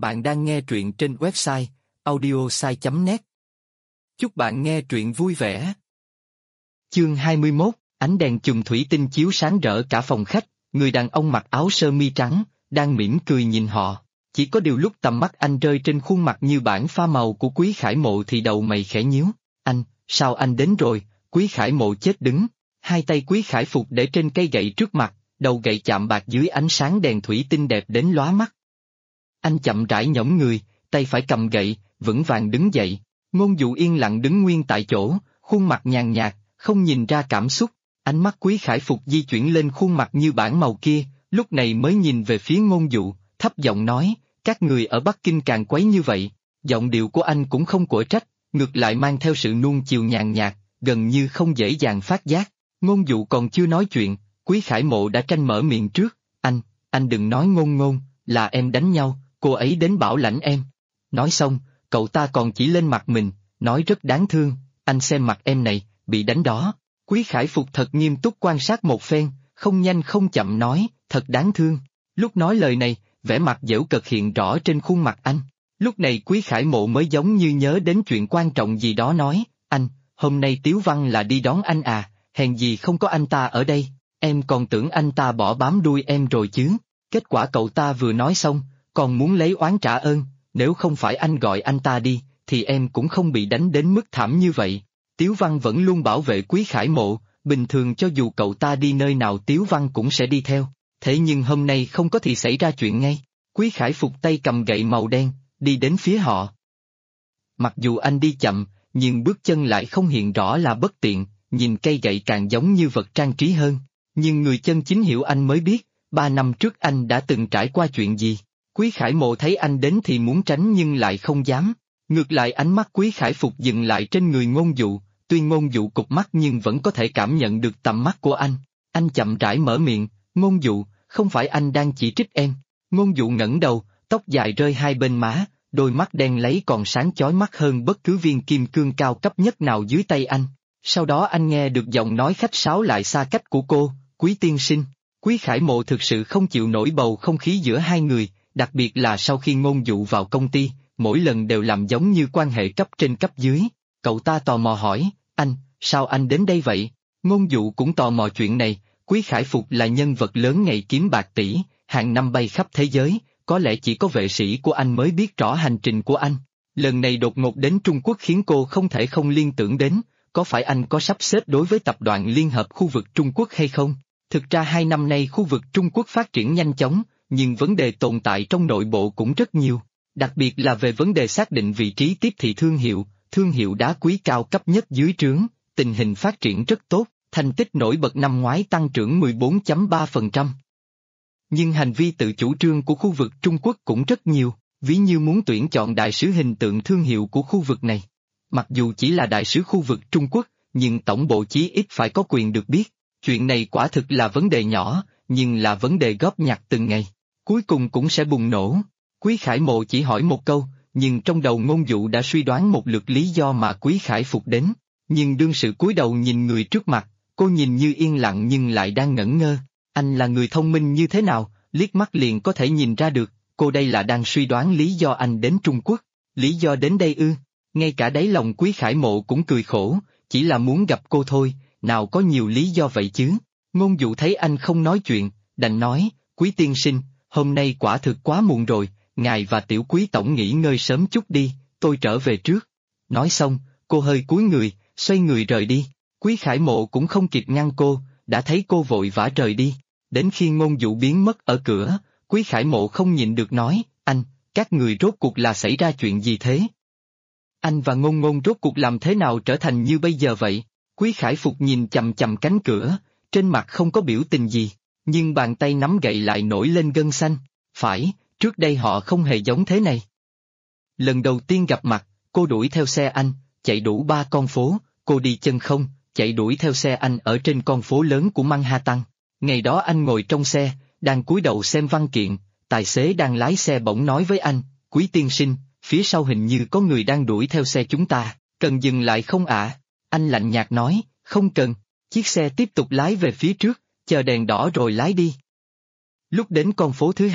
Bạn đang nghe truyện trên website audiosai.net. Chúc bạn nghe truyện vui vẻ. Chương 21, ánh đèn chùm thủy tinh chiếu sáng rỡ cả phòng khách, người đàn ông mặc áo sơ mi trắng, đang mỉm cười nhìn họ. Chỉ có điều lúc tầm mắt anh rơi trên khuôn mặt như bản pha màu của Quý Khải Mộ thì đầu mày khẽ nhíu. Anh, sao anh đến rồi? Quý Khải Mộ chết đứng. Hai tay Quý Khải Phục để trên cây gậy trước mặt, đầu gậy chạm bạc dưới ánh sáng đèn thủy tinh đẹp đến lóa mắt. Anh chậm rãi nhõng người, tay phải cầm gậy, vững vàng đứng dậy. Ngôn Dụ yên lặng đứng nguyên tại chỗ, khuôn mặt nhàn nhạt, không nhìn ra cảm xúc. Ánh mắt Quý Khải Phục di chuyển lên khuôn mặt như bản màu kia, lúc này mới nhìn về phía Ngôn Dụ, thấp giọng nói, các người ở Bắc Kinh càng quấy như vậy. Giọng điệu của anh cũng không quở trách, ngược lại mang theo sự nuông chiều nhàn nhạt, gần như không dễ dàng phát giác. Ngôn Dụ còn chưa nói chuyện, Quý Khải Mộ đã tranh mở miệng trước, anh đừng nói Ngôn, là em đánh nhau, cô ấy đến bảo lãnh em. Nói xong, cậu ta còn chỉ lên mặt mình, nói rất đáng thương, anh xem mặt em này, bị đánh đó. Quý Khải Phục thật nghiêm túc quan sát một phen, không nhanh không chậm nói, thật đáng thương. Lúc nói lời này, vẻ mặt giễu cợt hiện rõ trên khuôn mặt anh. Lúc này Quý Khải Mộ mới giống như nhớ đến chuyện quan trọng gì đó nói, anh, hôm nay Tiếu Văn là đi đón anh à, hèn gì không có anh ta ở đây, em còn tưởng anh ta bỏ bám đuôi em rồi chứ. Kết quả cậu ta vừa nói xong, còn muốn lấy oán trả ơn, nếu không phải anh gọi anh ta đi, thì em cũng không bị đánh đến mức thảm như vậy. Tiếu Văn vẫn luôn bảo vệ Quý Khải Mộ, bình thường cho dù cậu ta đi nơi nào Tiếu Văn cũng sẽ đi theo, thế nhưng hôm nay không có thì xảy ra chuyện ngay. Quý Khải Phục tay cầm gậy màu đen, đi đến phía họ. Mặc dù anh đi chậm, nhưng bước chân lại không hiện rõ là bất tiện, nhìn cây gậy càng giống như vật trang trí hơn. Nhưng người chân chính hiểu anh mới biết, 3 năm trước anh đã từng trải qua chuyện gì. Quý Khải Mộ thấy anh đến thì muốn tránh nhưng lại không dám. Ngược lại ánh mắt Quý Khải Phục dừng lại trên người Ngôn Dụ, tuy Ngôn Dụ cụp mắt nhưng vẫn có thể cảm nhận được tầm mắt của anh. Anh chậm rãi mở miệng, Ngôn Dụ, không phải anh đang chỉ trích em. Ngôn Dụ ngẩng đầu, tóc dài rơi hai bên má, đôi mắt đen lấy còn sáng chói mắt hơn bất cứ viên kim cương cao cấp nhất nào dưới tay anh. Sau đó anh nghe được giọng nói khách sáo lại xa cách của cô, Quý tiên sinh. Quý Khải Mộ thực sự không chịu nổi bầu không khí giữa hai người, đặc biệt là sau khi Ngôn Dụ vào công ty, mỗi lần đều làm giống như quan hệ cấp trên cấp dưới. Cậu ta tò mò hỏi, anh, sao anh đến đây vậy? Ngôn Dụ cũng tò mò chuyện này, Quý Khải Phục là nhân vật lớn ngày kiếm bạc tỷ, hàng năm bay khắp thế giới, có lẽ chỉ có vệ sĩ của anh mới biết rõ hành trình của anh. Lần này đột ngột đến Trung Quốc khiến cô không thể không liên tưởng đến, có phải anh có sắp xếp đối với tập đoàn Liên hợp khu vực Trung Quốc hay không? Thực ra 2 năm nay khu vực Trung Quốc phát triển nhanh chóng, nhưng vấn đề tồn tại trong nội bộ cũng rất nhiều, đặc biệt là về vấn đề xác định vị trí tiếp thị thương hiệu đá quý cao cấp nhất dưới trướng, tình hình phát triển rất tốt, thành tích nổi bật năm ngoái tăng trưởng 14.3%. Nhưng hành vi tự chủ trương của khu vực Trung Quốc cũng rất nhiều, ví như muốn tuyển chọn đại sứ hình tượng thương hiệu của khu vực này. Mặc dù chỉ là đại sứ khu vực Trung Quốc, nhưng tổng bộ chí ít phải có quyền được biết. Chuyện này quả thực là vấn đề nhỏ, nhưng là vấn đề góp nhặt từng ngày. Cuối cùng cũng sẽ bùng nổ. Quý Khải Mộ chỉ hỏi một câu, nhưng trong đầu Ngôn Dụ đã suy đoán một lượt lý do mà Quý Khải Phục đến. Nhưng đương sự cúi đầu nhìn người trước mặt, cô nhìn như yên lặng nhưng lại đang ngẩn ngơ. Anh là người thông minh như thế nào, liếc mắt liền có thể nhìn ra được, cô đây là đang suy đoán lý do anh đến Trung Quốc. Lý do đến đây ư? Ngay cả đáy lòng Quý Khải Mộ cũng cười khổ, chỉ là muốn gặp cô thôi, nào có nhiều lý do vậy chứ. Ngôn Dụ thấy anh không nói chuyện, đành nói, Quý tiên sinh, hôm nay quả thực quá muộn rồi, ngài và tiểu Quý tổng nghỉ ngơi sớm chút đi, tôi trở về trước. Nói xong, cô hơi cúi người, xoay người rời đi. Quý Khải Mộ cũng không kịp ngăn cô, đã thấy cô vội vã rời đi. Đến khi Ngôn Dụ biến mất ở cửa, Quý Khải Mộ không nhịn được nói, anh, các người rốt cuộc là xảy ra chuyện gì thế? Anh và Ngôn rốt cuộc làm thế nào trở thành như bây giờ vậy? Quý Khải Phục nhìn chằm chằm cánh cửa, trên mặt không có biểu tình gì, nhưng bàn tay nắm gậy lại nổi lên gân xanh. Phải, trước đây họ không hề giống thế này. Lần đầu tiên gặp mặt, cô đuổi theo xe anh, chạy đủ 3 con phố, cô đi chân không, chạy đuổi theo xe anh ở trên con phố lớn của Manhattan. Ngày đó anh ngồi trong xe, đang cúi đầu xem văn kiện, tài xế đang lái xe bỗng nói với anh, Quý tiên sinh, phía sau hình như có người đang đuổi theo xe chúng ta, cần dừng lại không ạ? Anh lạnh nhạt nói, không cần, chiếc xe tiếp tục lái về phía trước, chờ đèn đỏ rồi lái đi. Lúc đến con phố thứ hai,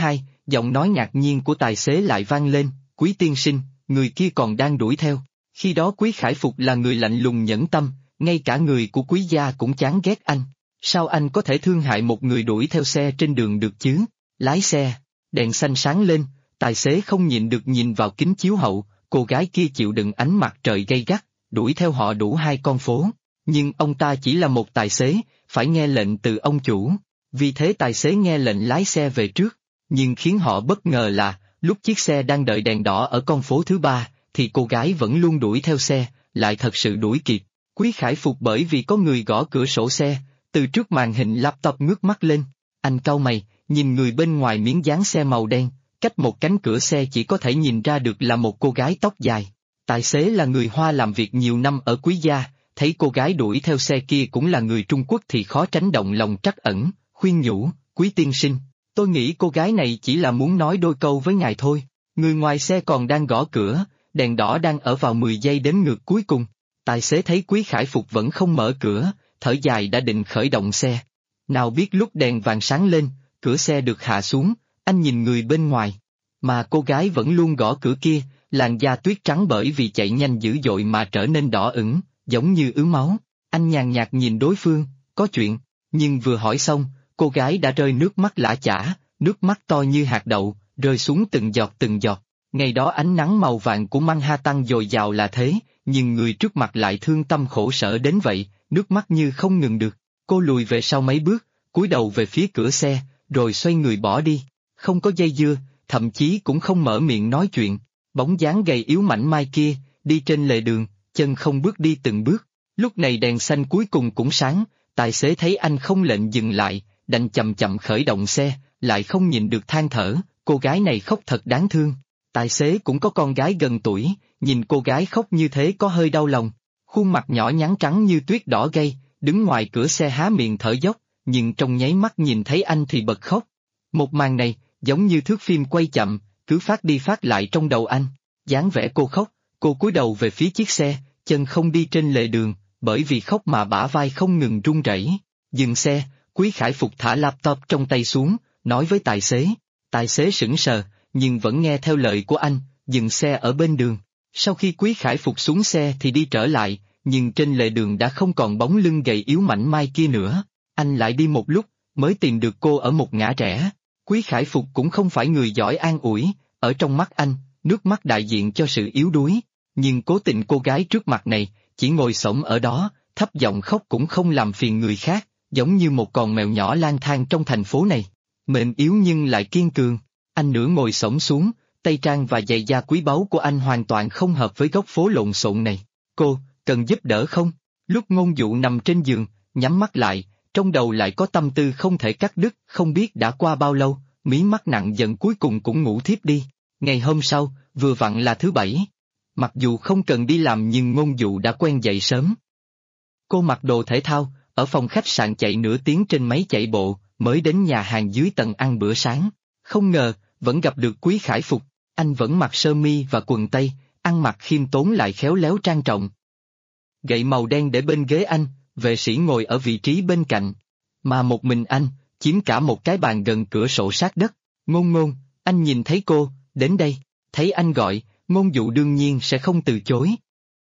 Giọng nói ngạc nhiên của tài xế lại vang lên, Quý tiên sinh, người kia còn đang đuổi theo. Khi đó Quý Khải Phục là người lạnh lùng nhẫn tâm, ngay cả người của Quý gia cũng chán ghét anh. Sao anh có thể thương hại một người đuổi theo xe trên đường được chứ? Lái xe, đèn xanh sáng lên, tài xế không nhịn được nhìn vào kính chiếu hậu, cô gái kia chịu đựng ánh mặt trời gay gắt, đuổi theo họ đủ 2 con phố. Nhưng ông ta chỉ là một tài xế, phải nghe lệnh từ ông chủ. Vì thế tài xế nghe lệnh lái xe về trước. Nhưng khiến họ bất ngờ là, lúc chiếc xe đang đợi đèn đỏ ở con phố thứ 3, thì cô gái vẫn luôn đuổi theo xe, lại thật sự đuổi kịp. Quý Khải Phục bởi vì có người gõ cửa sổ xe, từ trước màn hình laptop ngước mắt lên. Anh cau mày, nhìn người bên ngoài miếng dán xe màu đen, cách một cánh cửa xe chỉ có thể nhìn ra được là một cô gái tóc dài. Tài xế là người Hoa làm việc nhiều năm ở Quý gia, thấy cô gái đuổi theo xe kia cũng là người Trung Quốc thì khó tránh động lòng trắc ẩn, khuyên nhủ, Quý tiên sinh, tôi nghĩ cô gái này chỉ là muốn nói đôi câu với ngài thôi. Người ngoài xe còn đang gõ cửa, đèn đỏ đang ở vào 10 giây đếm ngược cuối cùng. Tài xế thấy Quý Khải Phục vẫn không mở cửa, thở dài đã định khởi động xe. Nào biết lúc đèn vàng sáng lên, cửa xe được hạ xuống, anh nhìn người bên ngoài. Mà cô gái vẫn luôn gõ cửa kia, làn da tuyết trắng bởi vì chạy nhanh dữ dội mà trở nên đỏ ửng, giống như ứ máu. Anh nhàn nhạt nhìn đối phương, có chuyện, nhưng vừa hỏi xong, cô gái đã rơi nước mắt lã chã, nước mắt to như hạt đậu, rơi xuống từng giọt từng giọt. Ngày đó ánh nắng màu vàng của Manhattan dồi dào là thế, nhưng người trước mặt lại thương tâm khổ sở đến vậy, nước mắt như không ngừng được. Cô lùi về sau mấy bước, cúi đầu về phía cửa xe, rồi xoay người bỏ đi, không có dây dưa, thậm chí cũng không mở miệng nói chuyện. Bóng dáng gầy yếu mảnh mai kia, đi trên lề đường, chân không bước đi từng bước. Lúc này đèn xanh cuối cùng cũng sáng, tài xế thấy anh không lệnh dừng lại, đành chậm chậm khởi động xe, lại không nhìn được than thở, cô gái này khóc thật đáng thương. Tài xế cũng có con gái gần tuổi, nhìn cô gái khóc như thế có hơi đau lòng. Khuôn mặt nhỏ nhắn trắng như tuyết đỏ gay, đứng ngoài cửa xe há miệng thở dốc, nhưng trong nháy mắt nhìn thấy anh thì bật khóc. Một màn này, giống như thước phim quay chậm, cứ phát đi phát lại trong đầu anh. Dáng vẻ cô khóc, cô cúi đầu về phía chiếc xe, chân không đi trên lề đường, bởi vì khóc mà bả vai không ngừng run rẩy. Dừng xe, Quý Khải Phục thả laptop trong tay xuống, nói với tài xế. Tài xế sững sờ, nhưng vẫn nghe theo lời của anh, dừng xe ở bên đường. Sau khi Quý Khải Phục xuống xe thì đi trở lại, nhưng trên lề đường đã không còn bóng lưng gầy yếu mảnh mai kia nữa. Anh lại đi một lúc, mới tìm được cô ở một ngã rẽ. Quý Khải Phục cũng không phải người giỏi an ủi, ở trong mắt anh, nước mắt đại diện cho sự yếu đuối. Nhưng cố tình cô gái trước mặt này, chỉ ngồi xổm ở đó, thấp giọng khóc cũng không làm phiền người khác, giống như một con mèo nhỏ lang thang trong thành phố này. Mệnh yếu nhưng lại kiên cường. Anh nửa ngồi xổm xuống, tây trang và giày da quý báu của anh hoàn toàn không hợp với góc phố lộn xộn này. Cô, cần giúp đỡ không? Lúc Ngôn Dụ nằm trên giường, nhắm mắt lại, trong đầu lại có tâm tư không thể cắt đứt, không biết đã qua bao lâu, mí mắt nặng dần cuối cùng cũng ngủ thiếp đi. Ngày hôm sau, vừa vặn là thứ Bảy. Mặc dù không cần đi làm nhưng Ngôn Dụ đã quen dậy sớm. Cô mặc đồ thể thao, ở phòng khách sạn chạy nửa tiếng trên máy chạy bộ, mới đến nhà hàng dưới tầng ăn bữa sáng. Không ngờ, vẫn gặp được Quý Khải Phục, anh vẫn mặc sơ mi và quần tây, ăn mặc khiêm tốn lại khéo léo trang trọng. Gậy màu đen để bên ghế anh, vệ sĩ ngồi ở vị trí bên cạnh. Mà một mình anh, chiếm cả một cái bàn gần cửa sổ sát đất. Ngôn Ngôn, anh nhìn thấy cô, đến đây, thấy anh gọi, Ngôn Dụ đương nhiên sẽ không từ chối.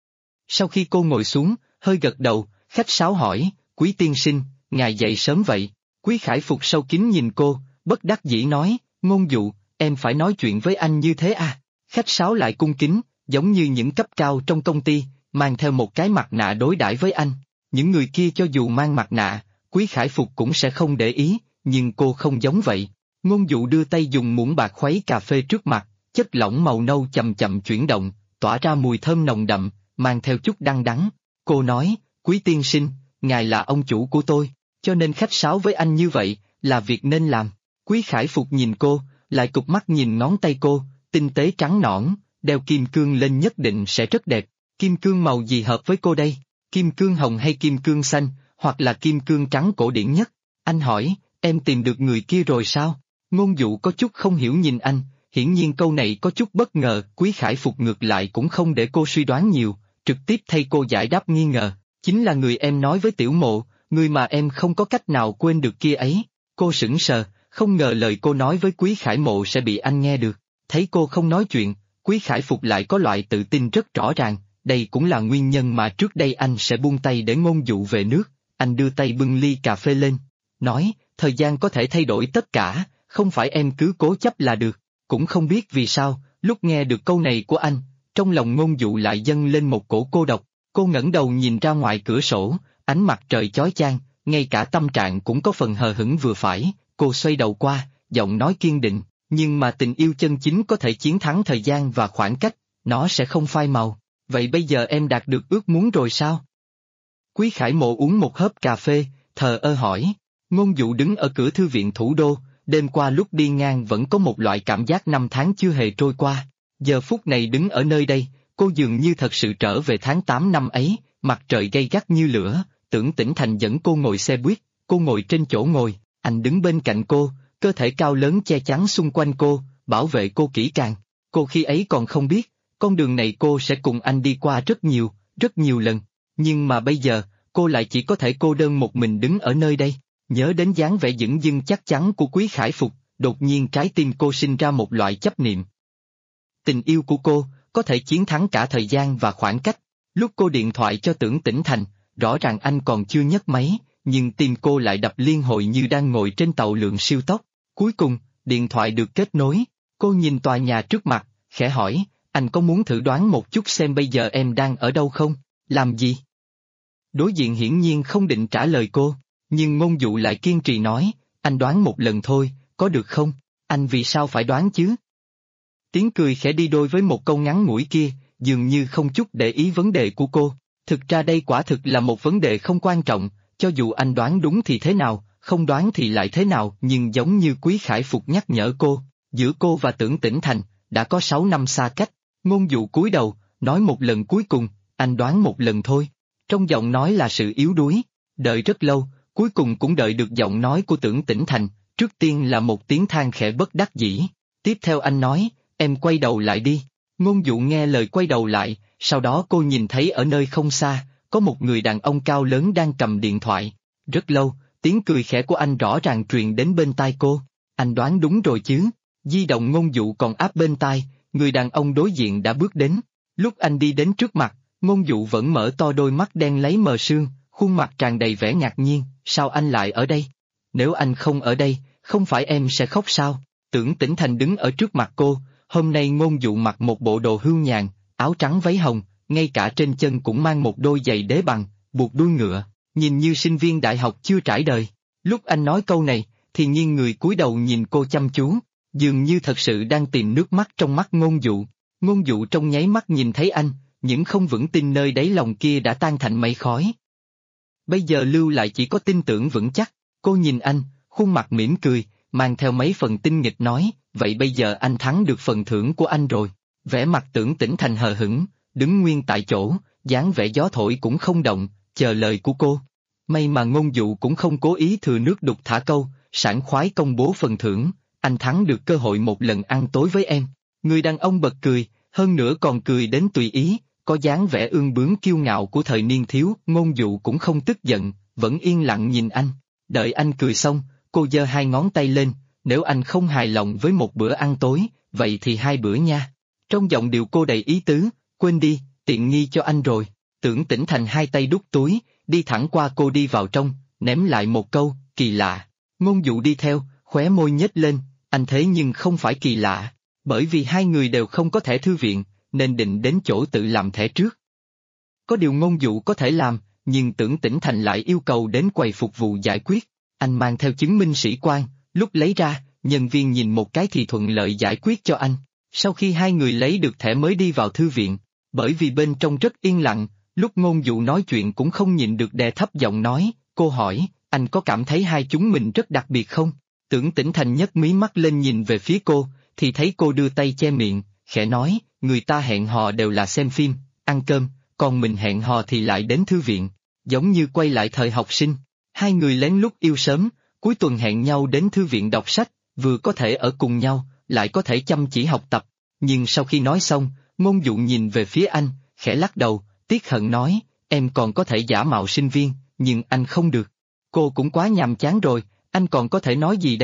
Sau khi cô ngồi xuống, hơi gật đầu, khách sáo hỏi, Quý tiên sinh, ngài dậy sớm vậy? Quý Khải Phục sâu kín nhìn cô, bất đắc dĩ nói, Ngôn Dụ, em phải nói chuyện với anh như thế à? Khách sáo lại cung kính, giống như những cấp cao trong công ty, mang theo một cái mặt nạ đối đãi với anh. Những người kia cho dù mang mặt nạ, Quý Khải Phục cũng sẽ không để ý, nhưng cô không giống vậy. Ngôn Dụ đưa tay dùng muỗng bạc khuấy cà phê trước mặt, chất lỏng màu nâu chậm chậm chuyển động, tỏa ra mùi thơm nồng đậm, mang theo chút đắng đắng. Cô nói, Quý tiên sinh, ngài là ông chủ của tôi, cho nên khách sáo với anh như vậy, là việc nên làm. Quý Khải Phục nhìn cô, lại cụp mắt nhìn ngón tay cô, tinh tế trắng nõn, đeo kim cương lên nhất định sẽ rất đẹp. Kim cương màu gì hợp với cô đây? Kim cương hồng hay kim cương xanh, hoặc là kim cương trắng cổ điển nhất? Anh hỏi, em tìm được người kia rồi sao? Ngôn Dụ có chút không hiểu nhìn anh, hiển nhiên câu này có chút bất ngờ. Quý Khải Phục ngược lại cũng không để cô suy đoán nhiều, trực tiếp thay cô giải đáp nghi ngờ, chính là người em nói với Tiểu Mộ, người mà em không có cách nào quên được kia ấy. Cô sững sờ, không ngờ lời cô nói với Quý Khải Mộ sẽ bị anh nghe được. Thấy cô không nói chuyện, Quý Khải Phục lại có loại tự tin rất rõ ràng, đây cũng là nguyên nhân mà trước đây anh sẽ buông tay để Ngôn Dụ về nước. Anh đưa tay bưng ly cà phê lên, nói, thời gian có thể thay đổi tất cả, không phải em cứ cố chấp là được. Cũng không biết vì sao, lúc nghe được câu này của anh, trong lòng Ngôn Dụ lại dâng lên một cổ cô độc. Cô ngẩng đầu nhìn ra ngoài cửa sổ, ánh mặt trời chói chang, ngay cả tâm trạng cũng có phần hờ hững vừa phải. Cô xoay đầu qua, giọng nói kiên định, nhưng mà tình yêu chân chính có thể chiến thắng thời gian và khoảng cách, nó sẽ không phai màu. Vậy bây giờ em đạt được ước muốn rồi sao? Quý Khải Mộ uống một hớp cà phê, thờ ơ hỏi. Ngôn Dụ đứng ở cửa thư viện thủ đô, đêm qua lúc đi ngang vẫn có một loại cảm giác năm tháng chưa hề trôi qua. Giờ phút này đứng ở nơi đây, cô dường như thật sự trở về tháng 8 năm ấy, mặt trời gay gắt như lửa. Tưởng Tĩnh Thành dẫn cô ngồi xe buýt, cô ngồi trên chỗ ngồi, anh đứng bên cạnh cô, cơ thể cao lớn che chắn xung quanh cô, bảo vệ cô kỹ càng. Cô khi ấy còn không biết, con đường này cô sẽ cùng anh đi qua rất nhiều lần, nhưng mà bây giờ, cô lại chỉ có thể cô đơn một mình đứng ở nơi đây. Nhớ đến dáng vẻ dửng dưng chắc chắn của Quý Khải Phục, đột nhiên trái tim cô sinh ra một loại chấp niệm. Tình yêu của cô, có thể chiến thắng cả thời gian và khoảng cách. Lúc cô điện thoại cho Tưởng Tĩnh Thành, rõ ràng anh còn chưa nhấc máy, nhưng tim cô lại đập liên hồi như đang ngồi trên tàu lượn siêu tốc. Cuối cùng, điện thoại được kết nối, cô nhìn tòa nhà trước mặt, khẽ hỏi, anh có muốn thử đoán một chút xem bây giờ em đang ở đâu không? Làm gì? Đối diện hiển nhiên không định trả lời cô, nhưng Ngôn Dụ lại kiên trì nói, anh đoán một lần thôi, có được không? Anh vì sao phải đoán chứ? Tiếng cười khẽ đi đôi với một câu ngắn ngủi kia, dường như không chút để ý vấn đề của cô. Thực ra đây quả thực là một vấn đề không quan trọng, cho dù anh đoán đúng thì thế nào, không đoán thì lại thế nào, nhưng giống như Quý Khải Phục nhắc nhở cô, giữa cô và Tưởng Tĩnh Thành, đã có 6 năm xa cách. Ngôn Dụ cúi đầu, nói một lần cuối cùng, anh đoán một lần thôi. Trong giọng nói là sự yếu đuối, đợi rất lâu, cuối cùng cũng đợi được giọng nói của Tưởng Tĩnh Thành, trước tiên là một tiếng than khẽ bất đắc dĩ. Tiếp theo anh nói, em quay đầu lại đi. Ngôn Dụ nghe lời quay đầu lại, sau đó cô nhìn thấy ở nơi không xa, có một người đàn ông cao lớn đang cầm điện thoại. Rất lâu, tiếng cười khẽ của anh rõ ràng truyền đến bên tai cô. Anh đoán đúng rồi chứ? Di động Ngôn Dụ còn áp bên tai, người đàn ông đối diện đã bước đến. Lúc anh đi đến trước mặt, Ngôn Dụ vẫn mở to đôi mắt đen lấy mờ sương, khuôn mặt tràn đầy vẻ ngạc nhiên, sao anh lại ở đây? Nếu anh không ở đây, không phải em sẽ khóc sao? Tưởng Tĩnh Thành đứng ở trước mặt cô, hôm nay Ngôn Dụ mặc một bộ đồ hưu nhàn, áo trắng váy hồng, ngay cả trên chân cũng mang một đôi giày đế bằng, buộc đuôi ngựa, nhìn như sinh viên đại học chưa trải đời. Lúc anh nói câu này, thì nghiêng người cúi đầu nhìn cô chăm chú, dường như thật sự đang tìm nước mắt trong mắt Ngôn Dụ. Ngôn Dụ trong nháy mắt nhìn thấy anh, những không vững tin nơi đáy lòng kia đã tan thành mây khói. Bây giờ lưu lại chỉ có tin tưởng vững chắc. Cô nhìn anh, khuôn mặt mỉm cười, mang theo mấy phần tinh nghịch nói, vậy bây giờ anh thắng được phần thưởng của anh rồi. Vẻ mặt Tưởng Tĩnh Thành hờ hững, đứng nguyên tại chỗ, dáng vẻ gió thổi cũng không động, chờ lời của cô. May mà Ngôn Dụ cũng không cố ý thừa nước đục thả câu, sảng khoái công bố phần thưởng, anh thắng được cơ hội một lần ăn tối với em. Người đàn ông bật cười, hơn nữa còn cười đến tùy ý, có dáng vẻ ương bướng kiêu ngạo của thời niên thiếu. Ngôn Dụ cũng không tức giận, vẫn yên lặng nhìn anh. Đợi anh cười xong, cô giơ hai ngón tay lên, nếu anh không hài lòng với một bữa ăn tối, vậy thì 2 bữa nha. Trong giọng điệu cô đầy ý tứ, quên đi, tiện nghi cho anh rồi. Tưởng Tĩnh Thành hai tay đút túi, đi thẳng qua cô đi vào trong, ném lại một câu, kỳ lạ. Ngôn Dụ đi theo, khóe môi nhếch lên, anh thế nhưng không phải kỳ lạ, bởi vì hai người đều không có thẻ thư viện, nên định đến chỗ tự làm thẻ trước. Có điều Ngôn Dụ có thể làm, nhưng Tưởng Tĩnh Thành lại yêu cầu đến quầy phục vụ giải quyết. Anh mang theo chứng minh sĩ quan, lúc lấy ra, nhân viên nhìn một cái thì thuận lợi giải quyết cho anh. Sau khi hai người lấy được thẻ mới đi vào thư viện, bởi vì bên trong rất yên lặng, lúc Ngôn Dụ nói chuyện cũng không nhịn được đè thấp giọng nói, cô hỏi, anh có cảm thấy hai chúng mình rất đặc biệt không? Tưởng Tĩnh Thành nhấc mí mắt lên nhìn về phía cô, thì thấy cô đưa tay che miệng, khẽ nói, người ta hẹn hò đều là xem phim, ăn cơm, còn mình hẹn hò thì lại đến thư viện, giống như quay lại thời học sinh. Hai người lén lút yêu sớm, cuối tuần hẹn nhau đến thư viện đọc sách, vừa có thể ở cùng nhau, lại có thể chăm chỉ học tập. Nhưng sau khi nói xong, Ngôn Dụ nhìn về phía anh, khẽ lắc đầu, tiếc hận nói, em còn có thể giả mạo sinh viên, nhưng anh không được. Cô cũng quá nhàm chán rồi, anh còn có thể nói gì đây?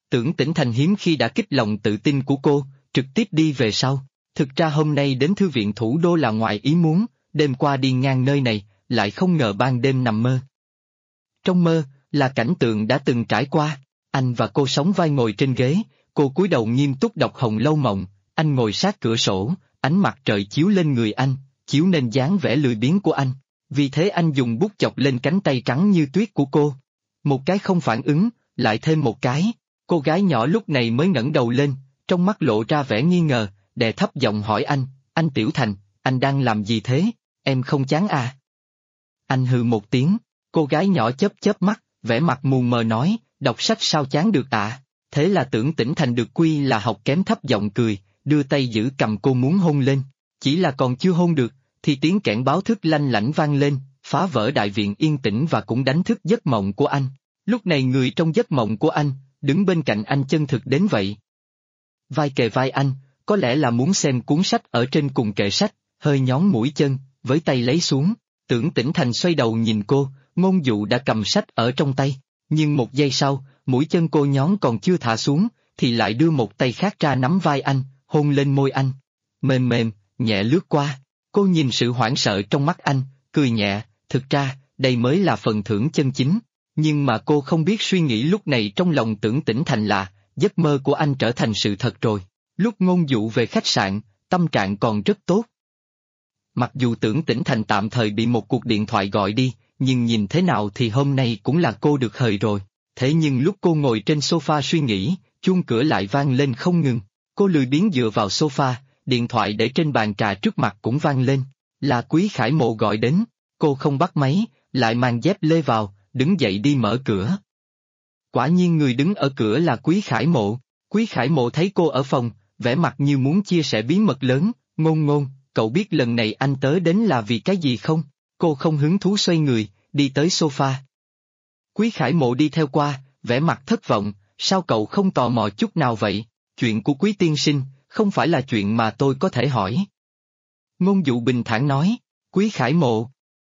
Tưởng Tĩnh Thành hiếm khi đã kích lòng tự tin của cô, trực tiếp đi về sau. Thực ra hôm nay đến thư viện thủ đô là ngoài ý muốn, đêm qua đi ngang nơi này, lại không ngờ ban đêm nằm mơ. Trong mơ, là cảnh tượng đã từng trải qua, anh và cô sóng vai ngồi trên ghế, cô cúi đầu nghiêm túc đọc Hồng Lâu Mộng, anh ngồi sát cửa sổ, ánh mặt trời chiếu lên người anh, chiếu nên dáng vẻ lười biếng của anh. Vì thế anh dùng bút chọc lên cánh tay trắng như tuyết của cô. Một cái không phản ứng, lại thêm một cái. Cô gái nhỏ lúc này mới ngẩng đầu lên, trong mắt lộ ra vẻ nghi ngờ, đè thấp giọng hỏi anh Tiểu Thành, anh đang làm gì thế, em không chán à? Anh hừ một tiếng, cô gái nhỏ chớp chớp mắt, vẻ mặt mù mờ nói, đọc sách sao chán được ạ? Thế là Tưởng Tĩnh Thành được quy là học kém thấp giọng cười, đưa tay giữ cầm cô muốn hôn lên. Chỉ là còn chưa hôn được, thì tiếng kẽn báo thức lanh lảnh vang lên, phá vỡ đại viện yên tĩnh và cũng đánh thức giấc mộng của anh. Lúc này người trong giấc mộng của anh, đứng bên cạnh anh chân thực đến vậy. Vai kề vai anh, có lẽ là muốn xem cuốn sách ở trên cùng kệ sách, hơi nhón mũi chân, với tay lấy xuống. Tưởng Tĩnh Thành xoay đầu nhìn cô, Ngôn Dụ đã cầm sách ở trong tay, nhưng một giây sau, mũi chân cô nhón còn chưa thả xuống, thì lại đưa một tay khác ra nắm vai anh, hôn lên môi anh. Mềm mềm, nhẹ lướt qua, cô nhìn sự hoảng sợ trong mắt anh, cười nhẹ, thực ra, đây mới là phần thưởng chân chính. Nhưng mà cô không biết suy nghĩ lúc này trong lòng Tưởng Tĩnh Thành là, giấc mơ của anh trở thành sự thật rồi. Lúc Ngôn Dụ về khách sạn, tâm trạng còn rất tốt. Mặc dù Tưởng Tĩnh Thành tạm thời bị một cuộc điện thoại gọi đi, nhưng nhìn thế nào thì hôm nay cũng là cô được hời rồi. Thế nhưng lúc cô ngồi trên sofa suy nghĩ, chuông cửa lại vang lên không ngừng. Cô lười biếng dựa vào sofa, điện thoại để trên bàn trà trước mặt cũng vang lên. Là Quý Khải Mộ gọi đến, cô không bắt máy, lại mang dép lê vào, đứng dậy đi mở cửa. Quả nhiên người đứng ở cửa là Quý Khải Mộ. Quý Khải Mộ thấy cô ở phòng, vẻ mặt như muốn chia sẻ bí mật lớn, Ngôn, cậu biết lần này anh tới đến là vì cái gì không? Cô không hứng thú xoay người, đi tới sofa. Quý Khải Mộ đi theo qua, vẻ mặt thất vọng, sao cậu không tò mò chút nào vậy? Chuyện của Quý tiên sinh, không phải là chuyện mà tôi có thể hỏi. Ngôn Dụ bình thản nói, Quý Khải Mộ.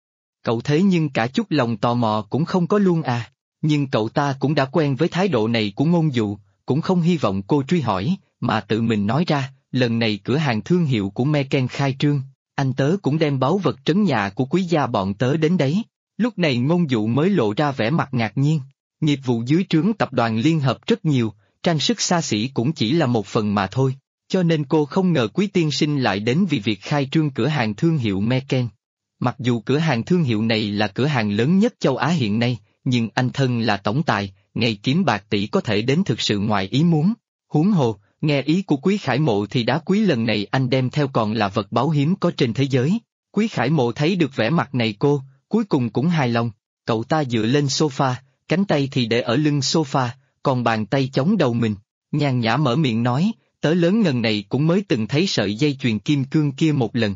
Cậu thế nhưng cả chút lòng tò mò cũng không có luôn à, nhưng cậu ta cũng đã quen với thái độ này của Ngôn Dụ, cũng không hy vọng cô truy hỏi, mà tự mình nói ra, lần này cửa hàng thương hiệu của Meken khai trương, anh tớ cũng đem báu vật trấn nhà của Quý gia bọn tớ đến đấy. Lúc này Ngôn Dụ mới lộ ra vẻ mặt ngạc nhiên, nghiệp vụ dưới trướng tập đoàn liên hợp rất nhiều, trang sức xa xỉ cũng chỉ là một phần mà thôi, cho nên cô không ngờ Quý tiên sinh lại đến vì việc khai trương cửa hàng thương hiệu Meken. Mặc dù cửa hàng thương hiệu này là cửa hàng lớn nhất châu Á hiện nay, nhưng anh thân là tổng tài, ngày kiếm bạc tỷ có thể đến thực sự ngoài ý muốn. Huống hồ, nghe ý của Quý Khải Mộ thì đá quý lần này anh đem theo còn là vật báu hiếm có trên thế giới. Quý Khải Mộ thấy được vẻ mặt này cô, cuối cùng cũng hài lòng. Cậu ta dựa lên sofa, cánh tay thì để ở lưng sofa, còn bàn tay chống đầu mình, nhàn nhã mở miệng nói, tớ lớn ngần này cũng mới từng thấy sợi dây chuyền kim cương kia một lần.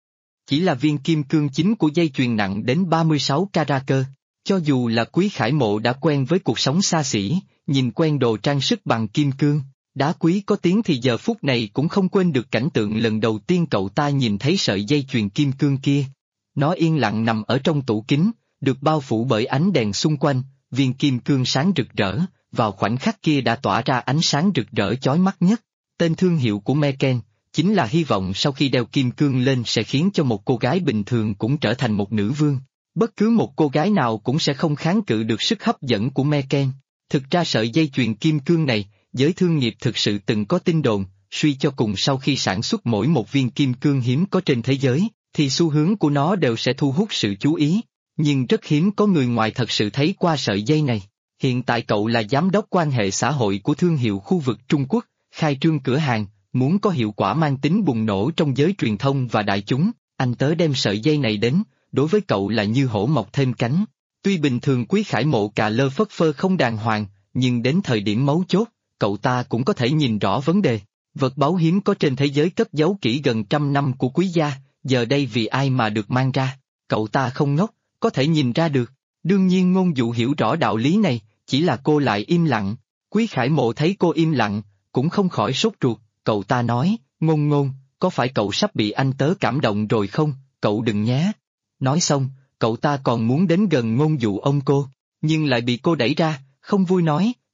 Chỉ là viên kim cương chính của dây chuyền nặng đến 36 carat cơ. Cho dù là Quý Khải Mộ đã quen với cuộc sống xa xỉ, nhìn quen đồ trang sức bằng kim cương, đá quý có tiếng thì giờ phút này cũng không quên được cảnh tượng lần đầu tiên cậu ta nhìn thấy sợi dây chuyền kim cương kia. Nó yên lặng nằm ở trong tủ kính, được bao phủ bởi ánh đèn xung quanh, viên kim cương sáng rực rỡ, vào khoảnh khắc kia đã tỏa ra ánh sáng rực rỡ chói mắt nhất. Tên thương hiệu của Meken, chính là hy vọng sau khi đeo kim cương lên sẽ khiến cho một cô gái bình thường cũng trở thành một nữ vương. Bất cứ một cô gái nào cũng sẽ không kháng cự được sức hấp dẫn của Meken. Thực ra sợi dây chuyền kim cương này, giới thương nghiệp thực sự từng có tin đồn, suy cho cùng sau khi sản xuất mỗi một viên kim cương hiếm có trên thế giới, thì xu hướng của nó đều sẽ thu hút sự chú ý. Nhưng rất hiếm có người ngoài thật sự thấy qua sợi dây này. Hiện tại cậu là giám đốc quan hệ xã hội của thương hiệu khu vực Trung Quốc, khai trương cửa hàng, muốn có hiệu quả mang tính bùng nổ trong giới truyền thông và đại chúng, anh tớ đem sợi dây này đến, đối với cậu là như hổ mọc thêm cánh. Tuy bình thường Quý Khải Mộ cà lơ phất phơ không đàng hoàng, nhưng đến thời điểm mấu chốt, cậu ta cũng có thể nhìn rõ vấn đề. Vật báu hiếm có trên thế giới cất giấu kỹ gần 100 năm của Quý gia, giờ đây vì ai mà được mang ra, cậu ta không ngốc, có thể nhìn ra được. Đương nhiên Ngôn Dụ hiểu rõ đạo lý này, chỉ là cô lại im lặng. Quý Khải Mộ thấy cô im lặng, cũng không khỏi sốt ruột, cậu ta nói, Ngôn, có phải cậu sắp bị anh tớ cảm động rồi không, cậu đừng nhé. Nói xong, cậu ta còn muốn đến gần Ngôn Dụ ôm cô, nhưng lại bị cô đẩy ra, không vui nói,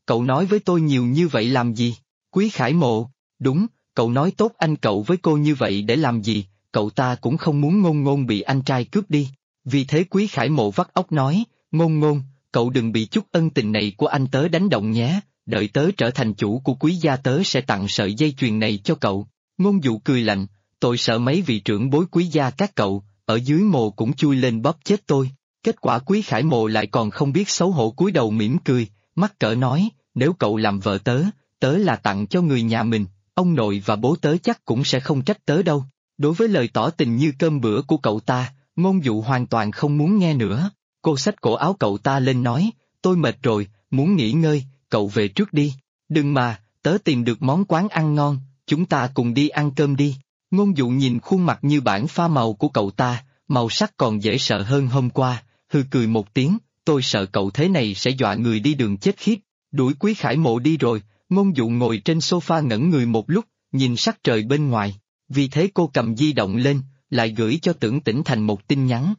cậu nói với tôi nhiều như vậy làm gì? Quý Khải Mộ, đúng, cậu nói tốt anh cậu với cô như vậy để làm gì, cậu ta cũng không muốn Ngôn Ngôn bị anh trai cướp đi. Vì thế Quý Khải Mộ vắt óc nói, Ngôn Ngôn, cậu đừng bị chút ân tình này của anh tớ đánh động nhé, đợi tớ trở thành chủ của Quý gia tớ sẽ tặng sợi dây chuyền này cho cậu. Ngôn Dụ cười lạnh, tôi sợ mấy vị trưởng bối Quý gia các cậu, ở dưới mồ cũng chui lên bóp chết tôi. Kết quả Quý Khải Mộ lại còn không biết xấu hổ cúi đầu mỉm cười, mắc cỡ nói, nếu cậu làm vợ tớ, tớ là tặng cho người nhà mình, ông nội và bố tớ chắc cũng sẽ không trách tớ đâu. Đối với lời tỏ tình như cơm bữa của cậu ta, Ngôn Dụ hoàn toàn không muốn nghe nữa. Cô xách cổ áo cậu ta lên nói, tôi mệt rồi, muốn nghỉ ngơi, cậu về trước đi. Đừng mà, tớ tìm được món quán ăn ngon, chúng ta cùng đi ăn cơm đi. Ngôn Dụ nhìn khuôn mặt như bản pha màu của cậu ta, màu sắc còn dễ sợ hơn hôm qua, hừ cười một tiếng, tôi sợ cậu thế này sẽ dọa người đi đường chết khiếp. Đuổi Quý Khải Mộ đi rồi, Ngôn Dụ ngồi trên sofa ngẩn người một lúc, nhìn sắc trời bên ngoài. Vì thế cô cầm di động lên, lại gửi cho Tưởng Tĩnh Thành một tin nhắn.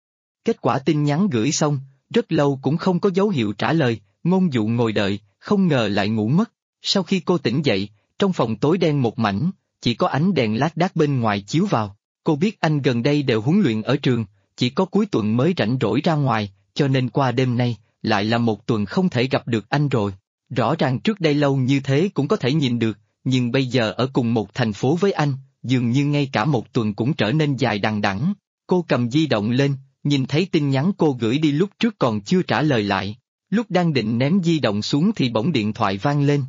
Kết quả tin nhắn gửi xong, rất lâu cũng không có dấu hiệu trả lời, Ngôn Dụ ngồi đợi, không ngờ lại ngủ mất. Sau khi cô tỉnh dậy, trong phòng tối đen một mảnh, chỉ có ánh đèn lác đác bên ngoài chiếu vào. Cô biết anh gần đây đều huấn luyện ở trường, chỉ có cuối tuần mới rảnh rỗi ra ngoài, cho nên qua đêm nay, lại là một tuần không thể gặp được anh rồi. Rõ ràng trước đây lâu như thế cũng có thể nhìn được, nhưng bây giờ ở cùng một thành phố với anh, dường như ngay cả một tuần cũng trở nên dài đằng đẵng. Cô cầm di động lên, nhìn thấy tin nhắn cô gửi đi lúc trước còn chưa trả lời lại. Lúc đang định ném di động xuống thì bỗng điện thoại vang lên.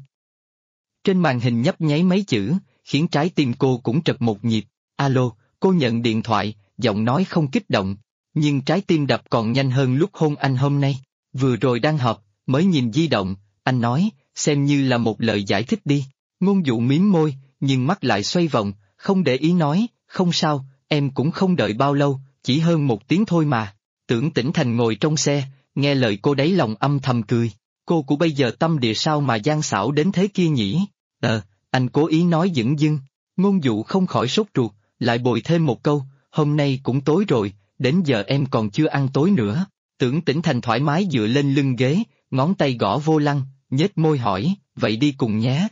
Trên màn hình nhấp nháy mấy chữ, khiến trái tim cô cũng trật một nhịp. Alo, cô nhận điện thoại, giọng nói không kích động, nhưng trái tim đập còn nhanh hơn lúc hôn anh hôm nay. Vừa rồi đang họp, mới nhìn di động, anh nói, xem như là một lời giải thích đi. Ngôn Dụ mím môi, nhưng mắt lại xoay vòng, không để ý nói, không sao, em cũng không đợi bao lâu, chỉ hơn 1 tiếng thôi mà. Tưởng Tĩnh Thành ngồi trong xe, nghe lời cô đáy lòng âm thầm cười. Cô của bây giờ tâm địa sao mà gian xảo đến thế kia nhỉ? Anh cố ý nói dửng dưng. Ngôn Dụ không khỏi sốt ruột, lại bồi thêm một câu, hôm nay cũng tối rồi, đến giờ em còn chưa ăn tối nữa. Tưởng Tĩnh Thành thoải mái dựa lên lưng ghế, ngón tay gõ vô lăng, nhếch môi hỏi, vậy đi cùng nhé.